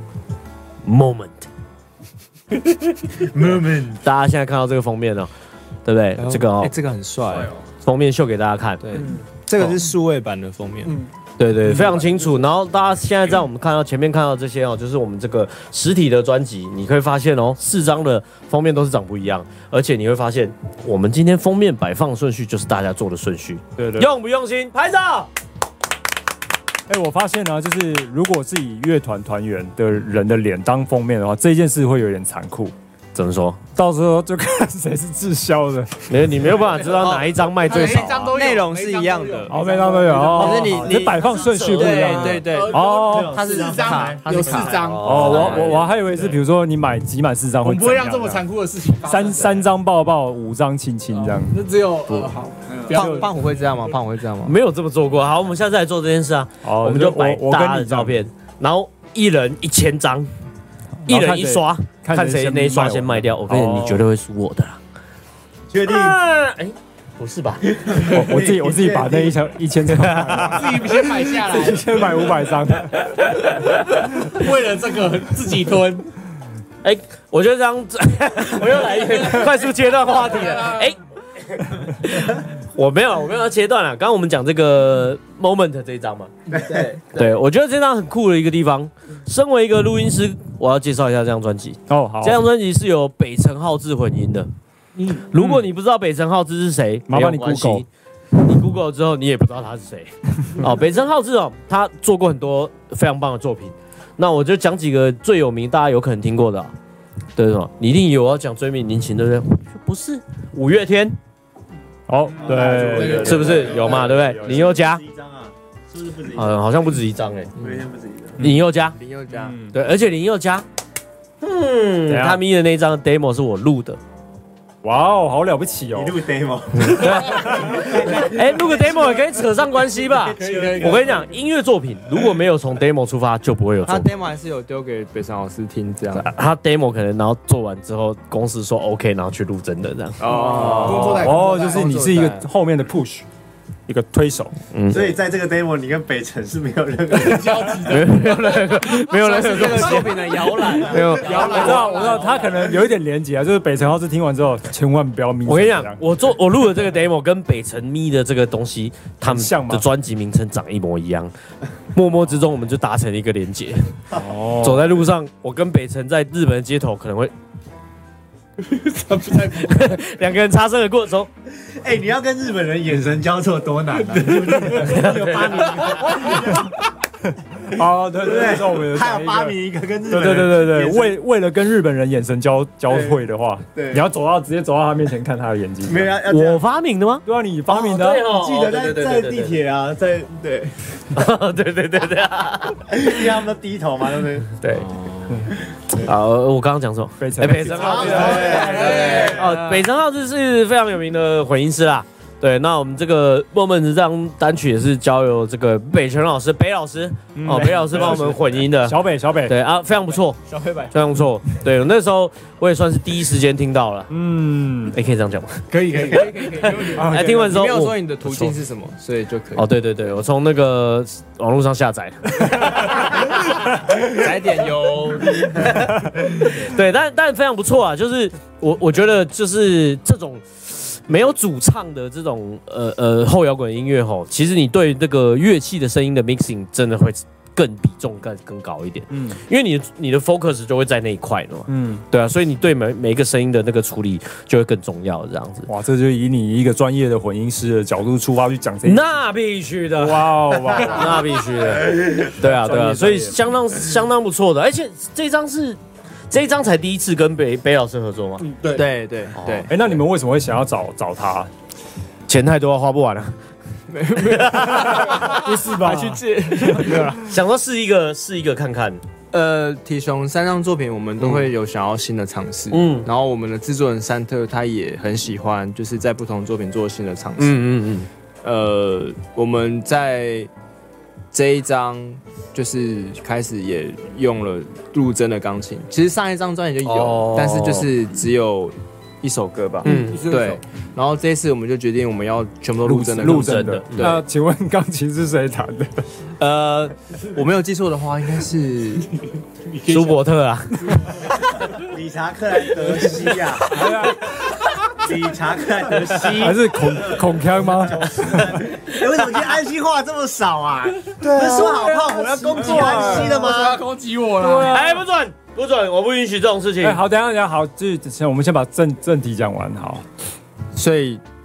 Speaker 1: Moment Moment， 大家现在看到这个封面了，对不对？这个哦，
Speaker 4: 欸、这个很帅哦，
Speaker 1: 封面秀给大家看，
Speaker 4: 对，嗯、这个是数位版的封面，嗯。
Speaker 1: 对对，非常清楚。然后大家现在在我们看到前面看到这些哦，就是我们这个实体的专辑，你可以发现哦，四张的封面都是长不一样，而且你会发现，我们今天封面摆放顺序就是大家做的顺序。对对，用不用心？拍照。
Speaker 2: 哎，我发现呢，就是如果是以乐团团员的人的脸当封面的话，这件事会有点残酷。
Speaker 1: 怎么说？
Speaker 2: 到时候就看谁是滞销的。
Speaker 1: 没有，你没有办法知道哪一张卖最少、啊。
Speaker 4: 内容是一样的，
Speaker 2: 哦，每张都有。
Speaker 4: 可是你
Speaker 2: 你摆放顺序不一样。
Speaker 4: 对对对。
Speaker 2: 哦，
Speaker 3: 它是四张，有四张。
Speaker 2: 哦，我我我还以为是，比如说你买集满四张会。
Speaker 3: 我不会让这么残酷的事情。
Speaker 2: 三三张抱抱，五张亲亲这样。
Speaker 3: 那只有好。
Speaker 4: 胖胖虎会这样吗？胖虎会这样吗？
Speaker 1: 没有这么做过。好，我们下次来做这件事啊。
Speaker 2: 好，
Speaker 1: 我们就摆大家的照片，然后一人一千张。一人一刷，看谁那一刷先卖掉。我跟你，你绝对会输我的啦。
Speaker 5: 确定？
Speaker 1: 哎，不是吧？
Speaker 2: 我我自己我自己把那一千一千张
Speaker 3: 自己先买下来，
Speaker 2: 先买五百张，
Speaker 3: 为了这个自己吞。
Speaker 1: 哎，我觉得这样，我又来一个快速切断话题了。哎，我没有，我没有要切断了。刚刚我们讲这个 moment 这一张嘛，
Speaker 4: 对
Speaker 1: 对，我觉得这张很酷的一个地方。身为一个录音师，我要介绍一下这张专辑。
Speaker 2: 哦，好，
Speaker 1: 这张专辑是由北城浩志混音的。嗯，如果你不知道北城浩志是谁，
Speaker 2: 麻烦你 Google，
Speaker 1: 你 Google 之后你也不知道他是谁。哦，北城浩志哦，他做过很多非常棒的作品。那我就讲几个最有名，大家有可能听过的、啊。对什么？你一定以为我要讲追名林檎，对不对？不是，五月天。
Speaker 2: 哦，对，
Speaker 1: 是不是有嘛？对不对？林宥嘉。
Speaker 5: 是不是不止一张？
Speaker 1: 嗯，好像不止一张哎。
Speaker 5: 五月天不止一张。
Speaker 1: 林宥嘉，
Speaker 4: 林宥嘉，
Speaker 1: 对，而且林宥嘉，嗯，他咪的那张 demo 是我录的。
Speaker 2: 哇哦，好了不起哦！
Speaker 5: 你录 demo，
Speaker 1: 哎，录个 demo 也可以扯上关系吧？我跟你讲，音乐作品如果没有从 demo 出发，就不会有作品。
Speaker 4: 他 demo 还是有丢给北山老师听，这样。
Speaker 1: 他 demo 可能然后做完之后，公司说 OK， 然后去录真的这样。
Speaker 2: 哦，哦，就是你是一个后面的 push。一个推手，
Speaker 5: 嗯，所以在这个 demo 你跟北城是没有任何交集
Speaker 1: 的，没有任何没有任何
Speaker 4: 这个作品的摇篮，
Speaker 1: 没有
Speaker 2: 摇篮。我知道，我知道，他可能有一点连结啊，就是北城浩志听完之后，千万不要咪。
Speaker 1: 我跟你讲，我做我录的这个 demo 跟北城咪的这个东西，他们的专辑名称长一模一样，默默之中我们就达成一个连结。哦，走在路上，我跟北城在日本的街头可能会。两个人擦身而过的时候，
Speaker 5: 哎，你要跟日本人眼神交错多难啊！有八名，
Speaker 2: 哦，对对对，我们
Speaker 5: 他有八名一个跟日本人，
Speaker 2: 对对对对对，为为了跟日本人眼神交交汇的话，你要走到直接走到他面前看他的眼睛。
Speaker 5: 没有，
Speaker 1: 我发明的吗？
Speaker 2: 对啊，你发明的，
Speaker 5: 记得在在地铁啊，在对，
Speaker 1: 对对对对，
Speaker 5: 因为他们都低头嘛，对不对？
Speaker 1: 对。好，我刚刚讲什么？
Speaker 2: 北城，
Speaker 1: 北城浩志，哦，北城浩志是非常有名的混音师啦。对，那我们这个《Moment》这张单曲也是交由这个北城老师、北老师哦，北老师帮我们混音的。
Speaker 2: 小北，小北，
Speaker 1: 对啊，非常不错，
Speaker 3: 小北北，
Speaker 1: 非常不错。对，那时候我也算是第一时间听到了。嗯，哎，可以这样讲吗？
Speaker 3: 可以，可以，可以，可以，可以。
Speaker 1: 哎，听完之后，
Speaker 4: 没有说你的途径是什么，所以就可以。
Speaker 1: 哦，对对对，我从那个网络上下载的。
Speaker 4: 载点油。
Speaker 1: 对，但但非常不错啊，就是我我觉得就是这种。没有主唱的这种呃呃后摇滚音乐吼，其实你对这个乐器的声音的 mixing 真的会更比重更更高一点，嗯，因为你的你的 focus 就会在那一块了嘛，嗯，对啊，所以你对每每一个声音的那个处理就会更重要，这样子。
Speaker 2: 哇，这就以你一个专业的混音师的角度出发去讲这，
Speaker 1: 那必须的，
Speaker 2: 哇哦哇，
Speaker 1: 那必须的，对啊对啊，所以相当相当不错的，而且这张是。这一张才第一次跟北北老师合作吗？
Speaker 3: 嗯，对
Speaker 4: 对对对。
Speaker 2: 哎，那你们为什么会想要找找他？
Speaker 1: 钱太多，花不完了。
Speaker 2: 没有，不是吧？
Speaker 4: 去借，
Speaker 1: 没有啦。想说试一个试一个看看。
Speaker 4: 呃，体雄三张作品我们都会有想要新的尝试，嗯，然后我们的制作人山特他也很喜欢，就是在不同作品做新的尝试，嗯嗯嗯。呃，我们在。这一张就是开始也用了入真的钢琴，其实上一张专辑就有，哦、但是就是只有一首歌吧，嗯，对。然后这一次我们就决定我们要全部都入真的，
Speaker 2: 入真的。那请问钢琴是谁弹的？
Speaker 4: 呃，我没有记错的话，应该是
Speaker 1: 舒伯特啊，
Speaker 5: 理查克莱德西呀。理查克莱德西
Speaker 2: 还是孔孔锵吗？
Speaker 5: 哎，为什么今天安西话这么少啊？对啊，说好胖虎要攻击安西了吗？
Speaker 3: 要攻击我了？
Speaker 1: 哎，不准不准，我不允许这种事情。
Speaker 2: 哎，好，等一下等一下，好，这我们先把正正题讲完，好。
Speaker 4: 所以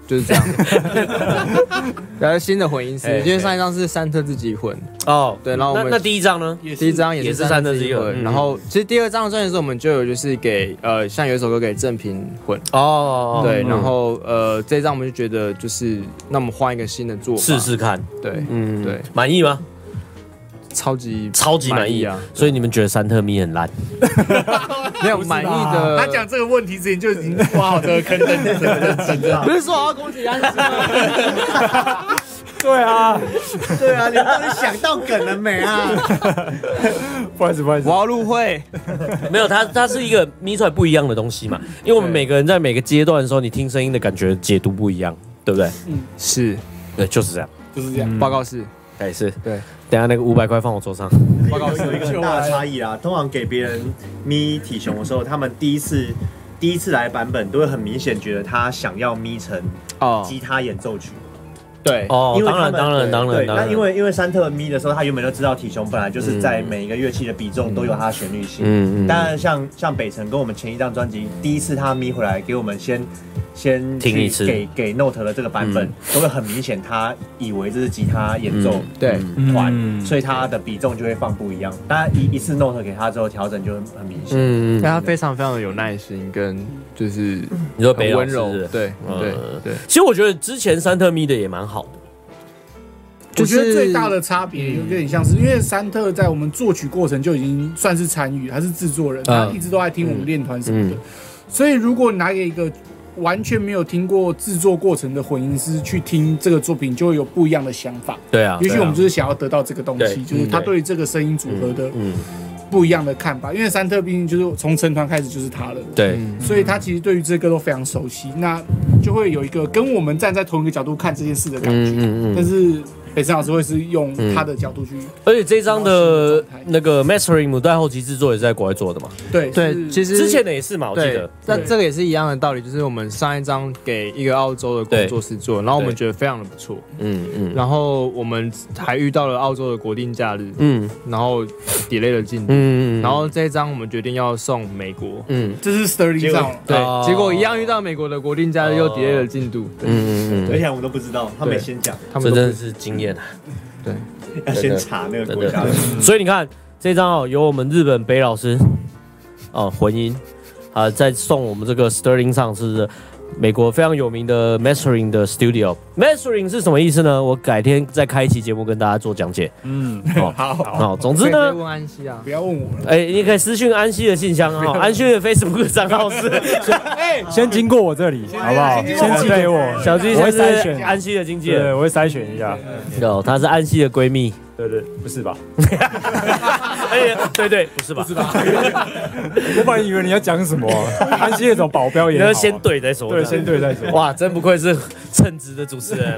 Speaker 4: 就是这样。然后新的混音师，因为上一张是山特自己混
Speaker 1: 哦，
Speaker 4: 对，然后我们
Speaker 1: 那第一张呢？
Speaker 4: 第一张也是山特自己混，然后其实第二张专辑的时候，我们就有就是给呃，像有一首歌给郑平混哦，对，然后呃，这张我们就觉得就是那我们换一个新的做法
Speaker 1: 试试看，
Speaker 4: 对，嗯，对，
Speaker 1: 满意吗？
Speaker 4: 超级
Speaker 1: 超级满意啊！所以你们觉得山特咪很烂？
Speaker 4: 没有满意的。
Speaker 3: 他讲这个问题之前就已经挖好这个坑，等等等等。
Speaker 4: 不是说我要攻击安心吗？
Speaker 2: 对啊，
Speaker 5: 对啊，你到底想到梗了没啊？
Speaker 2: 不好意思，不好意思，
Speaker 4: 我要入会。
Speaker 1: 没有，它它是一个咪出来不一样的东西嘛，因为我们每个人在每个阶段的时候，你听声音的感觉解读不一样，对不对？
Speaker 4: 嗯，是，
Speaker 1: 对，就是这样，
Speaker 3: 就是这样。
Speaker 4: 报告是，
Speaker 1: 哎是，
Speaker 4: 对。
Speaker 1: 等下那个五百块放我桌上。
Speaker 5: 报告是有一个很大的差异啦。通常给别人咪体熊的时候，他们第一次第一次来版本都会很明显觉得他想要咪成吉他演奏曲。
Speaker 4: 对，
Speaker 1: 哦，当然当然当然。
Speaker 5: 那因为因为山特咪的时候，他原本就知道体熊本来就是在每一个乐器的比重都有它的旋律性。嗯嗯。当然像像北辰跟我们前一张专辑，第一次他咪回来给我们先。先
Speaker 1: 听一次，
Speaker 5: 给给 Note 的这个版本，都会很明显，他以为这是吉他演奏
Speaker 4: 对
Speaker 5: 团，所以他的比重就会放不一样。当然一一次 Note 给他之后，调整就很明显。嗯，
Speaker 4: 但他非常非常的有耐心，跟就是
Speaker 1: 你说北
Speaker 4: 温柔，对对对。
Speaker 1: 其实我觉得之前山特咪的也蛮好的。
Speaker 3: 我觉得最大的差别有点像是，因为山特在我们作曲过程就已经算是参与，他是制作人，他一直都在听我们练团什么的。所以如果拿给一个完全没有听过制作过程的混音师去听这个作品，就会有不一样的想法。
Speaker 1: 对啊，
Speaker 3: 也许我们就是想要得到这个东西，就是他对于这个声音组合的不一样的看法。因为山特毕竟就是从成团开始就是他了，
Speaker 1: 对，
Speaker 3: 所以他其实对于这个都非常熟悉，那就会有一个跟我们站在同一个角度看这件事的感觉。但是北辰老师会是用他的角度去，
Speaker 1: 而且这一张的那个 mastering 母带后期制作也是在国外做的嘛？
Speaker 3: 对
Speaker 4: 对，其实
Speaker 1: 之前的也是嘛，我记得。
Speaker 4: 但这个也是一样的道理，就是我们上一张给一个澳洲的工作室做，然后我们觉得非常的不错，嗯嗯，然后我们还遇到了澳洲的国定假日，嗯，然后 delay 了进度，嗯嗯，然后这一张我们决定要送美国，
Speaker 3: 嗯，这是 Sterling 上，
Speaker 4: 对，结果一样遇到美国的国定假日又 delay 了进度，
Speaker 5: 嗯嗯嗯，而且我们都不知道，他没先讲，
Speaker 1: 他们真的是经验。
Speaker 4: 对，
Speaker 5: 要先查那个国家。
Speaker 1: 所以你看这张哦，由我们日本北老师哦混音啊，在送我们这个 Sterling 上是美国非常有名的 mastering 的 studio。mastering 是什么意思呢？我改天再开一期节目跟大家做讲解。嗯，
Speaker 3: 好，好，
Speaker 1: 总之呢，
Speaker 4: 问安西啊，
Speaker 3: 不要问我了。
Speaker 1: 哎，你可以私讯安西的信箱啊，安西的 Facebook 账号是，
Speaker 2: 哎，先经过我这里，好不好？先寄给我，
Speaker 1: 小鸡先筛选安西的经纪人，
Speaker 2: 对，我会筛选一下。
Speaker 1: 有，她是安西的闺蜜。
Speaker 2: 对对，不是吧？
Speaker 1: 哎，对对，不是吧？
Speaker 2: 不是吧？我本来以为你要讲什么，安西那种保镖也好，
Speaker 1: 你要先对再说。
Speaker 2: 对，先对再说。
Speaker 1: 哇，真不愧是称职的主持人。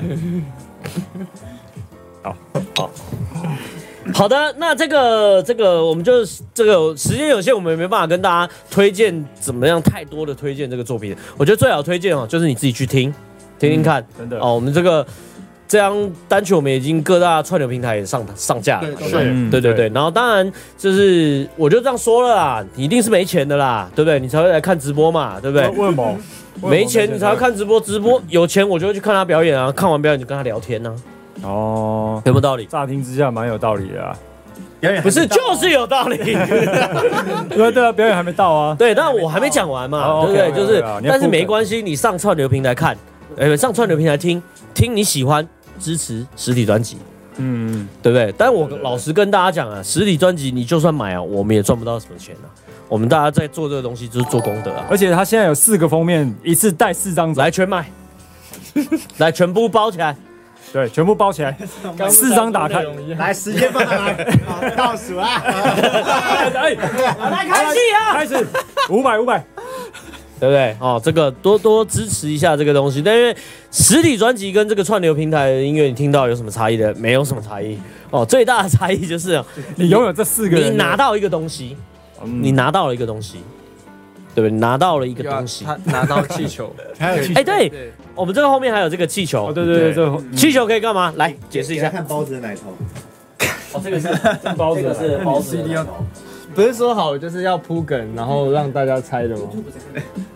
Speaker 2: 好，
Speaker 1: 好，好的，那这个这个我们就这个时间有限，我们也没办法跟大家推荐怎么样太多的推荐这个作品。我觉得最好推荐哦，就是你自己去听听听看。
Speaker 2: 真的
Speaker 1: 哦，我们这个。这张单曲我们已经各大串流平台也上上架了，
Speaker 3: 对
Speaker 1: 对对对。然后当然就是我就这样说了啦，你一定是没钱的啦，对不对？你才会来看直播嘛，对不对？
Speaker 2: 为什么？
Speaker 1: 没钱你才会看直播，直播有钱我就会去看他表演啊，看完表演就跟他聊天啊。哦，有没有道理？
Speaker 2: 乍听之下蛮有道理的啊。
Speaker 1: 不是，就是有道理。
Speaker 2: 对对啊，表演还没到啊。
Speaker 1: 对，但我还没讲完嘛，对不对？就是，但是没关系，你上串流平台看，呃，上串流平台听，听你喜欢。支持实体专辑，嗯，对不对？但我老实跟大家讲啊，实体专辑你就算买啊，我们也赚不到什么钱啊。我们大家在做这个东西就是做功德啊。
Speaker 2: 而且他现在有四个封面，一次带四张，
Speaker 1: 来全买，来全部包起来，
Speaker 2: 对，全部包起来，四张打开，
Speaker 5: 来时间放上来，倒数啊，
Speaker 1: 哎，来开戏啊，
Speaker 2: 开始，五百五百。
Speaker 1: 对不对？哦，这个多多支持一下这个东西。但因为实体专辑跟这个串流平台的音乐，你听到有什么差异的？没有什么差异。哦，最大的差异就是
Speaker 2: 你拥有这四个人，
Speaker 1: 你拿到一个东西，嗯、你拿到了一个东西，对不对？你拿到了一个东西，
Speaker 4: 他拿到气球，
Speaker 3: 还有气球。
Speaker 1: 哎，对，我们这个后面还有这个气球。
Speaker 2: 哦，对对对，这个
Speaker 1: 气球可以干嘛？来解释一下。
Speaker 5: 看包子的奶头。
Speaker 1: 哦，这个是包子，这个是包子的奶头。
Speaker 4: 不是说好就是要铺梗，然后让大家猜的吗？
Speaker 1: 哦，这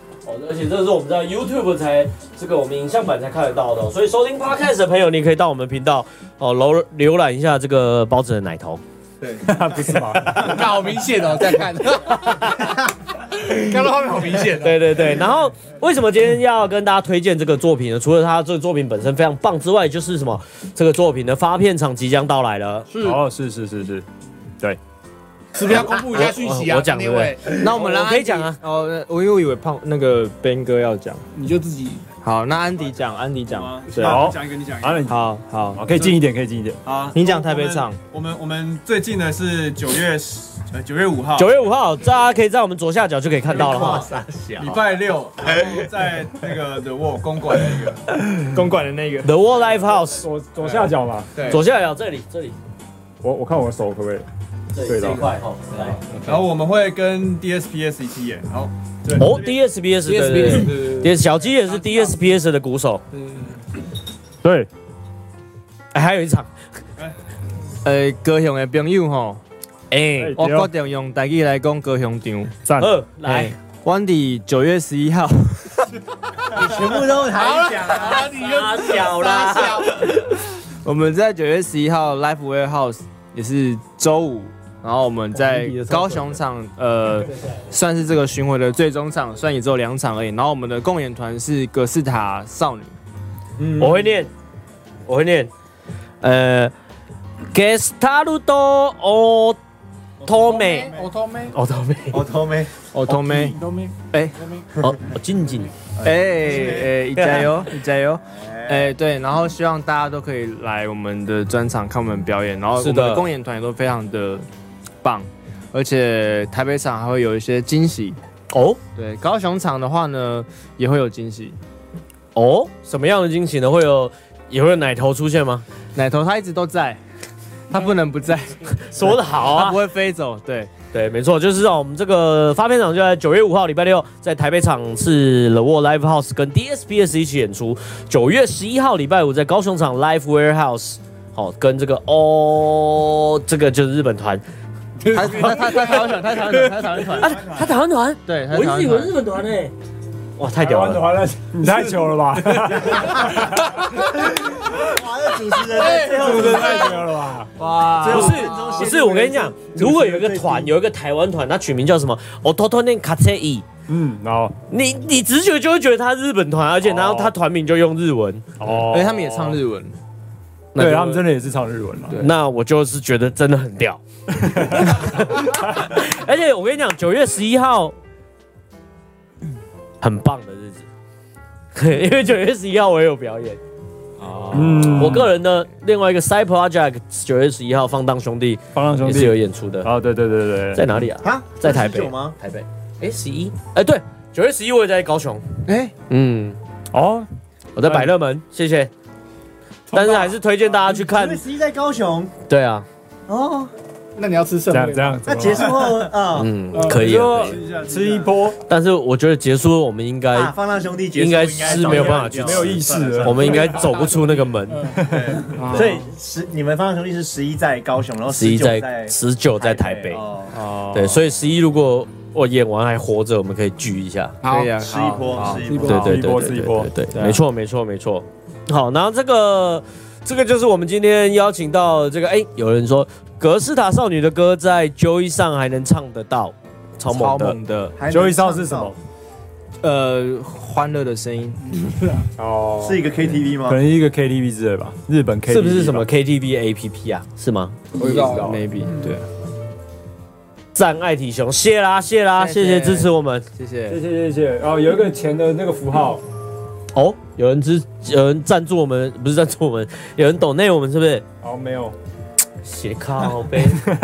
Speaker 1: 而且这是我们在 YouTube 才这个我们影像版才看得到的、哦，所以收听 Podcast 的朋友，你可以到我们频道哦浏浏览一下这个包子的奶头。
Speaker 2: 对，不是吗？
Speaker 3: 看好明显哦，在看，看到后面好明显、哦。
Speaker 1: 对对对，然后为什么今天要跟大家推荐这个作品呢？除了它这个作品本身非常棒之外，就是什么？这个作品的发片场即将到来了。
Speaker 2: 是哦，是是是是，对。
Speaker 3: 是不是要公布一下讯息啊？
Speaker 1: 我讲对不对？
Speaker 4: 那我们来
Speaker 1: 可以讲啊。
Speaker 4: 哦，我因为我以为胖那个 Ben 哥要讲，
Speaker 3: 你就自己。
Speaker 4: 好，那安迪讲，安迪讲。
Speaker 6: 对，好，讲一个，你讲一个。
Speaker 4: 好好
Speaker 2: 好，可以近一点，可以近一点。
Speaker 6: 好，
Speaker 4: 你讲台北场。
Speaker 6: 我们我们最近的是九月呃九月五号。
Speaker 1: 九月五号，大家可以在我们左下角就可以看到了哈。
Speaker 6: 礼拜六，然后在那个 The Wall 公馆那个
Speaker 4: 公馆的那个
Speaker 1: The Wall Live House
Speaker 2: 左左下角嘛。
Speaker 6: 对，
Speaker 1: 左下角这里这里。
Speaker 2: 我我看我的手可不可以？
Speaker 1: 对这一块哈，来。
Speaker 6: 然后我们会跟 D S P S 一起演，然后
Speaker 1: 哦 ，D S P S， 对对对对，小鸡也是 D S P S 的鼓手。
Speaker 2: 对。
Speaker 1: 哎，还有一场。
Speaker 4: 呃，高雄的朋友吼，
Speaker 1: 哎，
Speaker 4: 我决定用台语来讲高雄场。
Speaker 2: 赞。
Speaker 1: 二来，
Speaker 4: 阮伫九月十一号。
Speaker 5: 你全部都台语讲啊，
Speaker 3: 你就
Speaker 1: 小啦。
Speaker 4: 我们在九月十一号 Live Warehouse 也是周五。然后我们在高雄场，呃，算是这个巡回的最终场，虽然也只有两场而已。然后我们的共演团是格式塔少女，
Speaker 1: 嗯，我会念，我会念，呃 ，Gestaludo Otome，
Speaker 3: Otome，
Speaker 1: Otome，
Speaker 5: Otome，
Speaker 4: Otome，
Speaker 3: Otome，
Speaker 4: 哎，
Speaker 1: 哦，静静，
Speaker 4: 哎哎，加油，加油！哎，对，然后希望大家都可以来我们的专场看我们表演，然后我们的公演团也都非常的棒，而且台北场还会有一些惊喜
Speaker 1: 哦。
Speaker 4: 对，高雄场的话呢也会有惊喜
Speaker 1: 哦。什么样的惊喜呢？会有也会有奶头出现吗？
Speaker 4: 奶头它一直都在，它不能不在。
Speaker 1: 说得好啊，
Speaker 4: 它不会飞走。对
Speaker 1: 对，没错，就是我们这个发片场就在九月五号礼拜六，在台北场是 The Wall Live House 跟 D S P S 一起演出。九月十一号礼拜五在高雄场 Live Warehouse， 好、哦、跟这个哦，这个就是日本团。
Speaker 4: 他他他他台湾团，他台湾团，他台湾团，
Speaker 1: 啊，他台湾团，
Speaker 4: 对，
Speaker 1: 我一直以为日本团呢。哇，太屌了！
Speaker 2: 完了，你太糗了吧！
Speaker 5: 哇，这主持人最后
Speaker 2: 主持人太糗了吧！
Speaker 4: 哇，
Speaker 1: 不是不是，我跟你讲，如果有一个团，有一个台湾团，他取名叫什么 ？Ototonen Katsei。
Speaker 2: 嗯，然后
Speaker 1: 你你直觉就会觉得他日本团，而且然后他团名就用日文，
Speaker 2: 哦，
Speaker 4: 而且他们也唱日文，
Speaker 2: 对他们真的也是唱日文了。
Speaker 1: 那我就是觉得真的很屌。而且我跟你讲，九月十一号。很棒的日子，因为九月十一号我也有表演。哦，嗯，我个人的另外一个 side project 九月十一号放荡兄弟，
Speaker 2: 放荡兄弟
Speaker 1: 也是有演出的。
Speaker 2: 哦，对对对对，
Speaker 1: 在哪里啊？啊，在台北
Speaker 5: 吗？
Speaker 1: 台北。哎，十一，哎，对，九月十一我也在高雄。哎，嗯，
Speaker 2: 哦，
Speaker 1: 我在百乐门，谢谢。但是还是推荐大家去看。
Speaker 5: 九月十一在高雄。
Speaker 1: 对啊。
Speaker 5: 哦。
Speaker 3: 那你要吃什么？
Speaker 2: 这样，
Speaker 5: 那结束后啊，
Speaker 1: 嗯，可以
Speaker 2: 吃一波。
Speaker 1: 但是我觉得结束，我们应该
Speaker 5: 放浪兄弟结束
Speaker 1: 应该是没有办法去，
Speaker 2: 没有意识，
Speaker 1: 我们应该走不出那个门。
Speaker 5: 所以十你们放浪兄弟是十一在高雄，然后
Speaker 1: 十一在十九在台北。哦，对，所以十一如果我演完还活着，我们可以聚一下。
Speaker 4: 可以啊，
Speaker 5: 吃一波，吃一波，
Speaker 1: 对对对对对对，没错没错没错。好，然后这个这个就是我们今天邀请到这个，哎，有人说。格式塔少女的歌在 Joey 上还能唱得到，超猛的。
Speaker 2: Joey 上是什么？
Speaker 4: 呃，欢乐的声音。
Speaker 5: 哦，是一个 K T V 吗？
Speaker 2: 可能一个 K T V 之类吧，日本 K T V
Speaker 1: 是不是什么 K T V A P P 啊？是吗？
Speaker 4: 我不知道 ，maybe 对。
Speaker 1: 赞爱体熊，谢啦谢啦，谢谢支持我们，
Speaker 4: 谢谢
Speaker 2: 谢谢谢谢。哦，有一个钱的那个符号。
Speaker 1: 哦，有人支有人赞助我们，不是赞助我们，有人抖内我们是不是？
Speaker 2: 哦，没有。
Speaker 1: 斜靠背。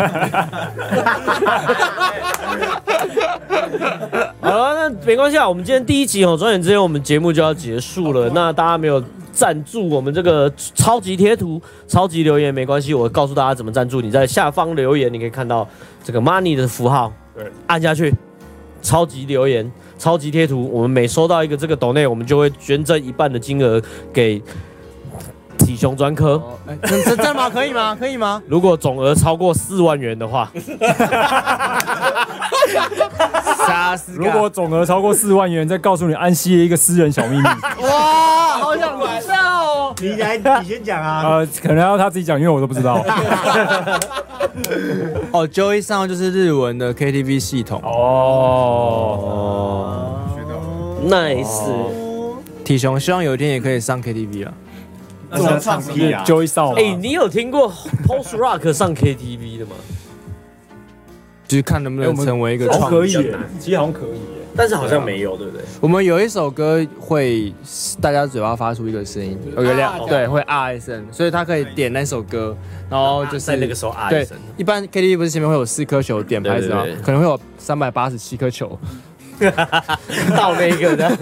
Speaker 1: 好了，那没关系啊。我们今天第一集哦，转眼之间我们节目就要结束了。那大家没有赞助我们这个超级贴图、超级留言没关系，我告诉大家怎么赞助。你在下方留言，你可以看到这个 money 的符号，对，按下去，超级留言、超级贴图。我们每收到一个这个抖内，我们就会捐赠一半的金额给。体熊专科，
Speaker 4: 真真真吗？可以吗？可以吗？
Speaker 1: 如果总额超过四万元的话，
Speaker 4: 傻卡斯卡。
Speaker 2: 如果总额超过四万元，再告诉你安息的一个私人小秘密。
Speaker 1: 哇，好想知道哦！
Speaker 5: 你来，你先讲啊。
Speaker 2: 呃，可能要他自己讲，因为我都不知道。
Speaker 4: 哦 ，Joy Sound 就是日文的 K T V 系统。
Speaker 2: 哦，
Speaker 6: 学到了。
Speaker 1: ，nice。
Speaker 4: 体雄希望有一天也可以上 K T V 啊。
Speaker 5: 这么唱屁啊
Speaker 2: Joy Sound。
Speaker 1: 哎，你有听过 Post Rock 上 K T V 的吗？
Speaker 4: 就是看能不能成为一个创
Speaker 2: 可以耶，其实好像可以耶。
Speaker 1: 但是好像没有，对不对？
Speaker 4: 我们有一首歌会大家嘴巴发出一个声音，有个亮，对，会 R 一声，所以他可以点那首歌，然后就是
Speaker 1: 在那个时候 R 一
Speaker 4: 对
Speaker 1: 声。，
Speaker 4: 一般 K T V 不是前面会有四颗球点拍子吗
Speaker 1: 对对对？
Speaker 4: 可能会有三百八十七颗球。
Speaker 1: 到那个的。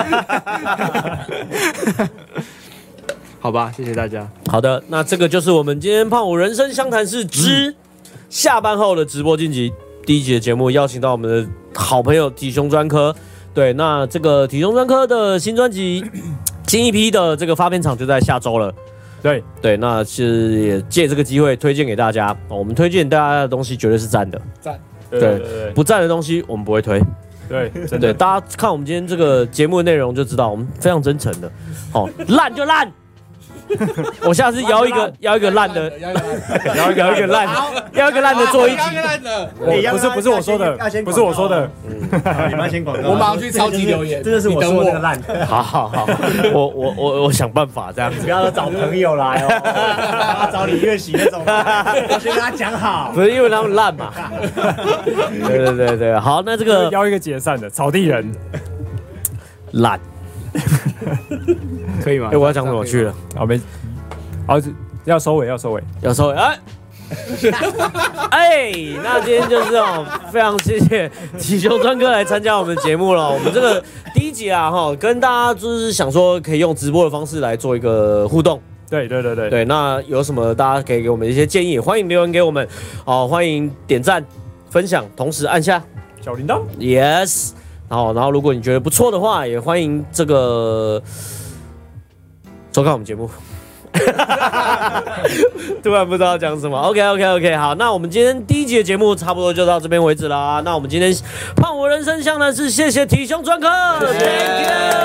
Speaker 4: 好吧，谢谢大家。
Speaker 1: 好的，那这个就是我们今天胖虎人生相谈室之下班后的直播晋级第一集的节目，邀请到我们的好朋友体雄专科。对，那这个体雄专科的新专辑新一批的这个发片场就在下周了。
Speaker 2: 对
Speaker 1: 对，那是也借这个机会推荐给大家。哦我们推荐大家的东西绝对是赞的，
Speaker 3: 赞。
Speaker 2: 对对对
Speaker 1: 不赞的东西我们不会推。
Speaker 2: 对，真
Speaker 1: 对，
Speaker 2: 的。
Speaker 1: 大家看我们今天这个节目的内容就知道，我们非常真诚的。好，烂就烂。我下次邀一个邀一个烂的，邀一个邀一个烂，邀一个烂的做一集。
Speaker 2: 我不是不是我说的，不是我说的。
Speaker 5: 你们要先广告。
Speaker 3: 我马上去超级留言，
Speaker 5: 这就是我说的那个烂。
Speaker 1: 好好好，我我我我想办法这样子
Speaker 5: 不。要找朋友来哦，他找李月喜那种，我先跟他讲好。
Speaker 1: 不是因为他们烂嘛？对对对对，好，那这个
Speaker 2: 邀一个解散的草地人。
Speaker 1: 烂，
Speaker 4: 可以吗？
Speaker 1: 哎，我要讲什么去了？
Speaker 2: 好没，好要收尾要收尾。
Speaker 1: 有时候哎。哎，那今天就是哦，非常谢谢体雄专科来参加我们的节目了。我们这个第一集啊，哈，跟大家就是想说可以用直播的方式来做一个互动。
Speaker 2: 对对对对
Speaker 1: 对，那有什么大家可以给我们一些建议，欢迎留言给我们。哦，欢迎点赞、分享，同时按下
Speaker 2: 小铃铛。
Speaker 1: yes。然后，然后如果你觉得不错的话，也欢迎这个收看我们节目。突然不知道讲什么。OK OK OK， 好，那我们今天第一集的节目差不多就到这边为止啦。那我们今天胖虎人生相谈室，谢谢体雄专科 ，Thank you。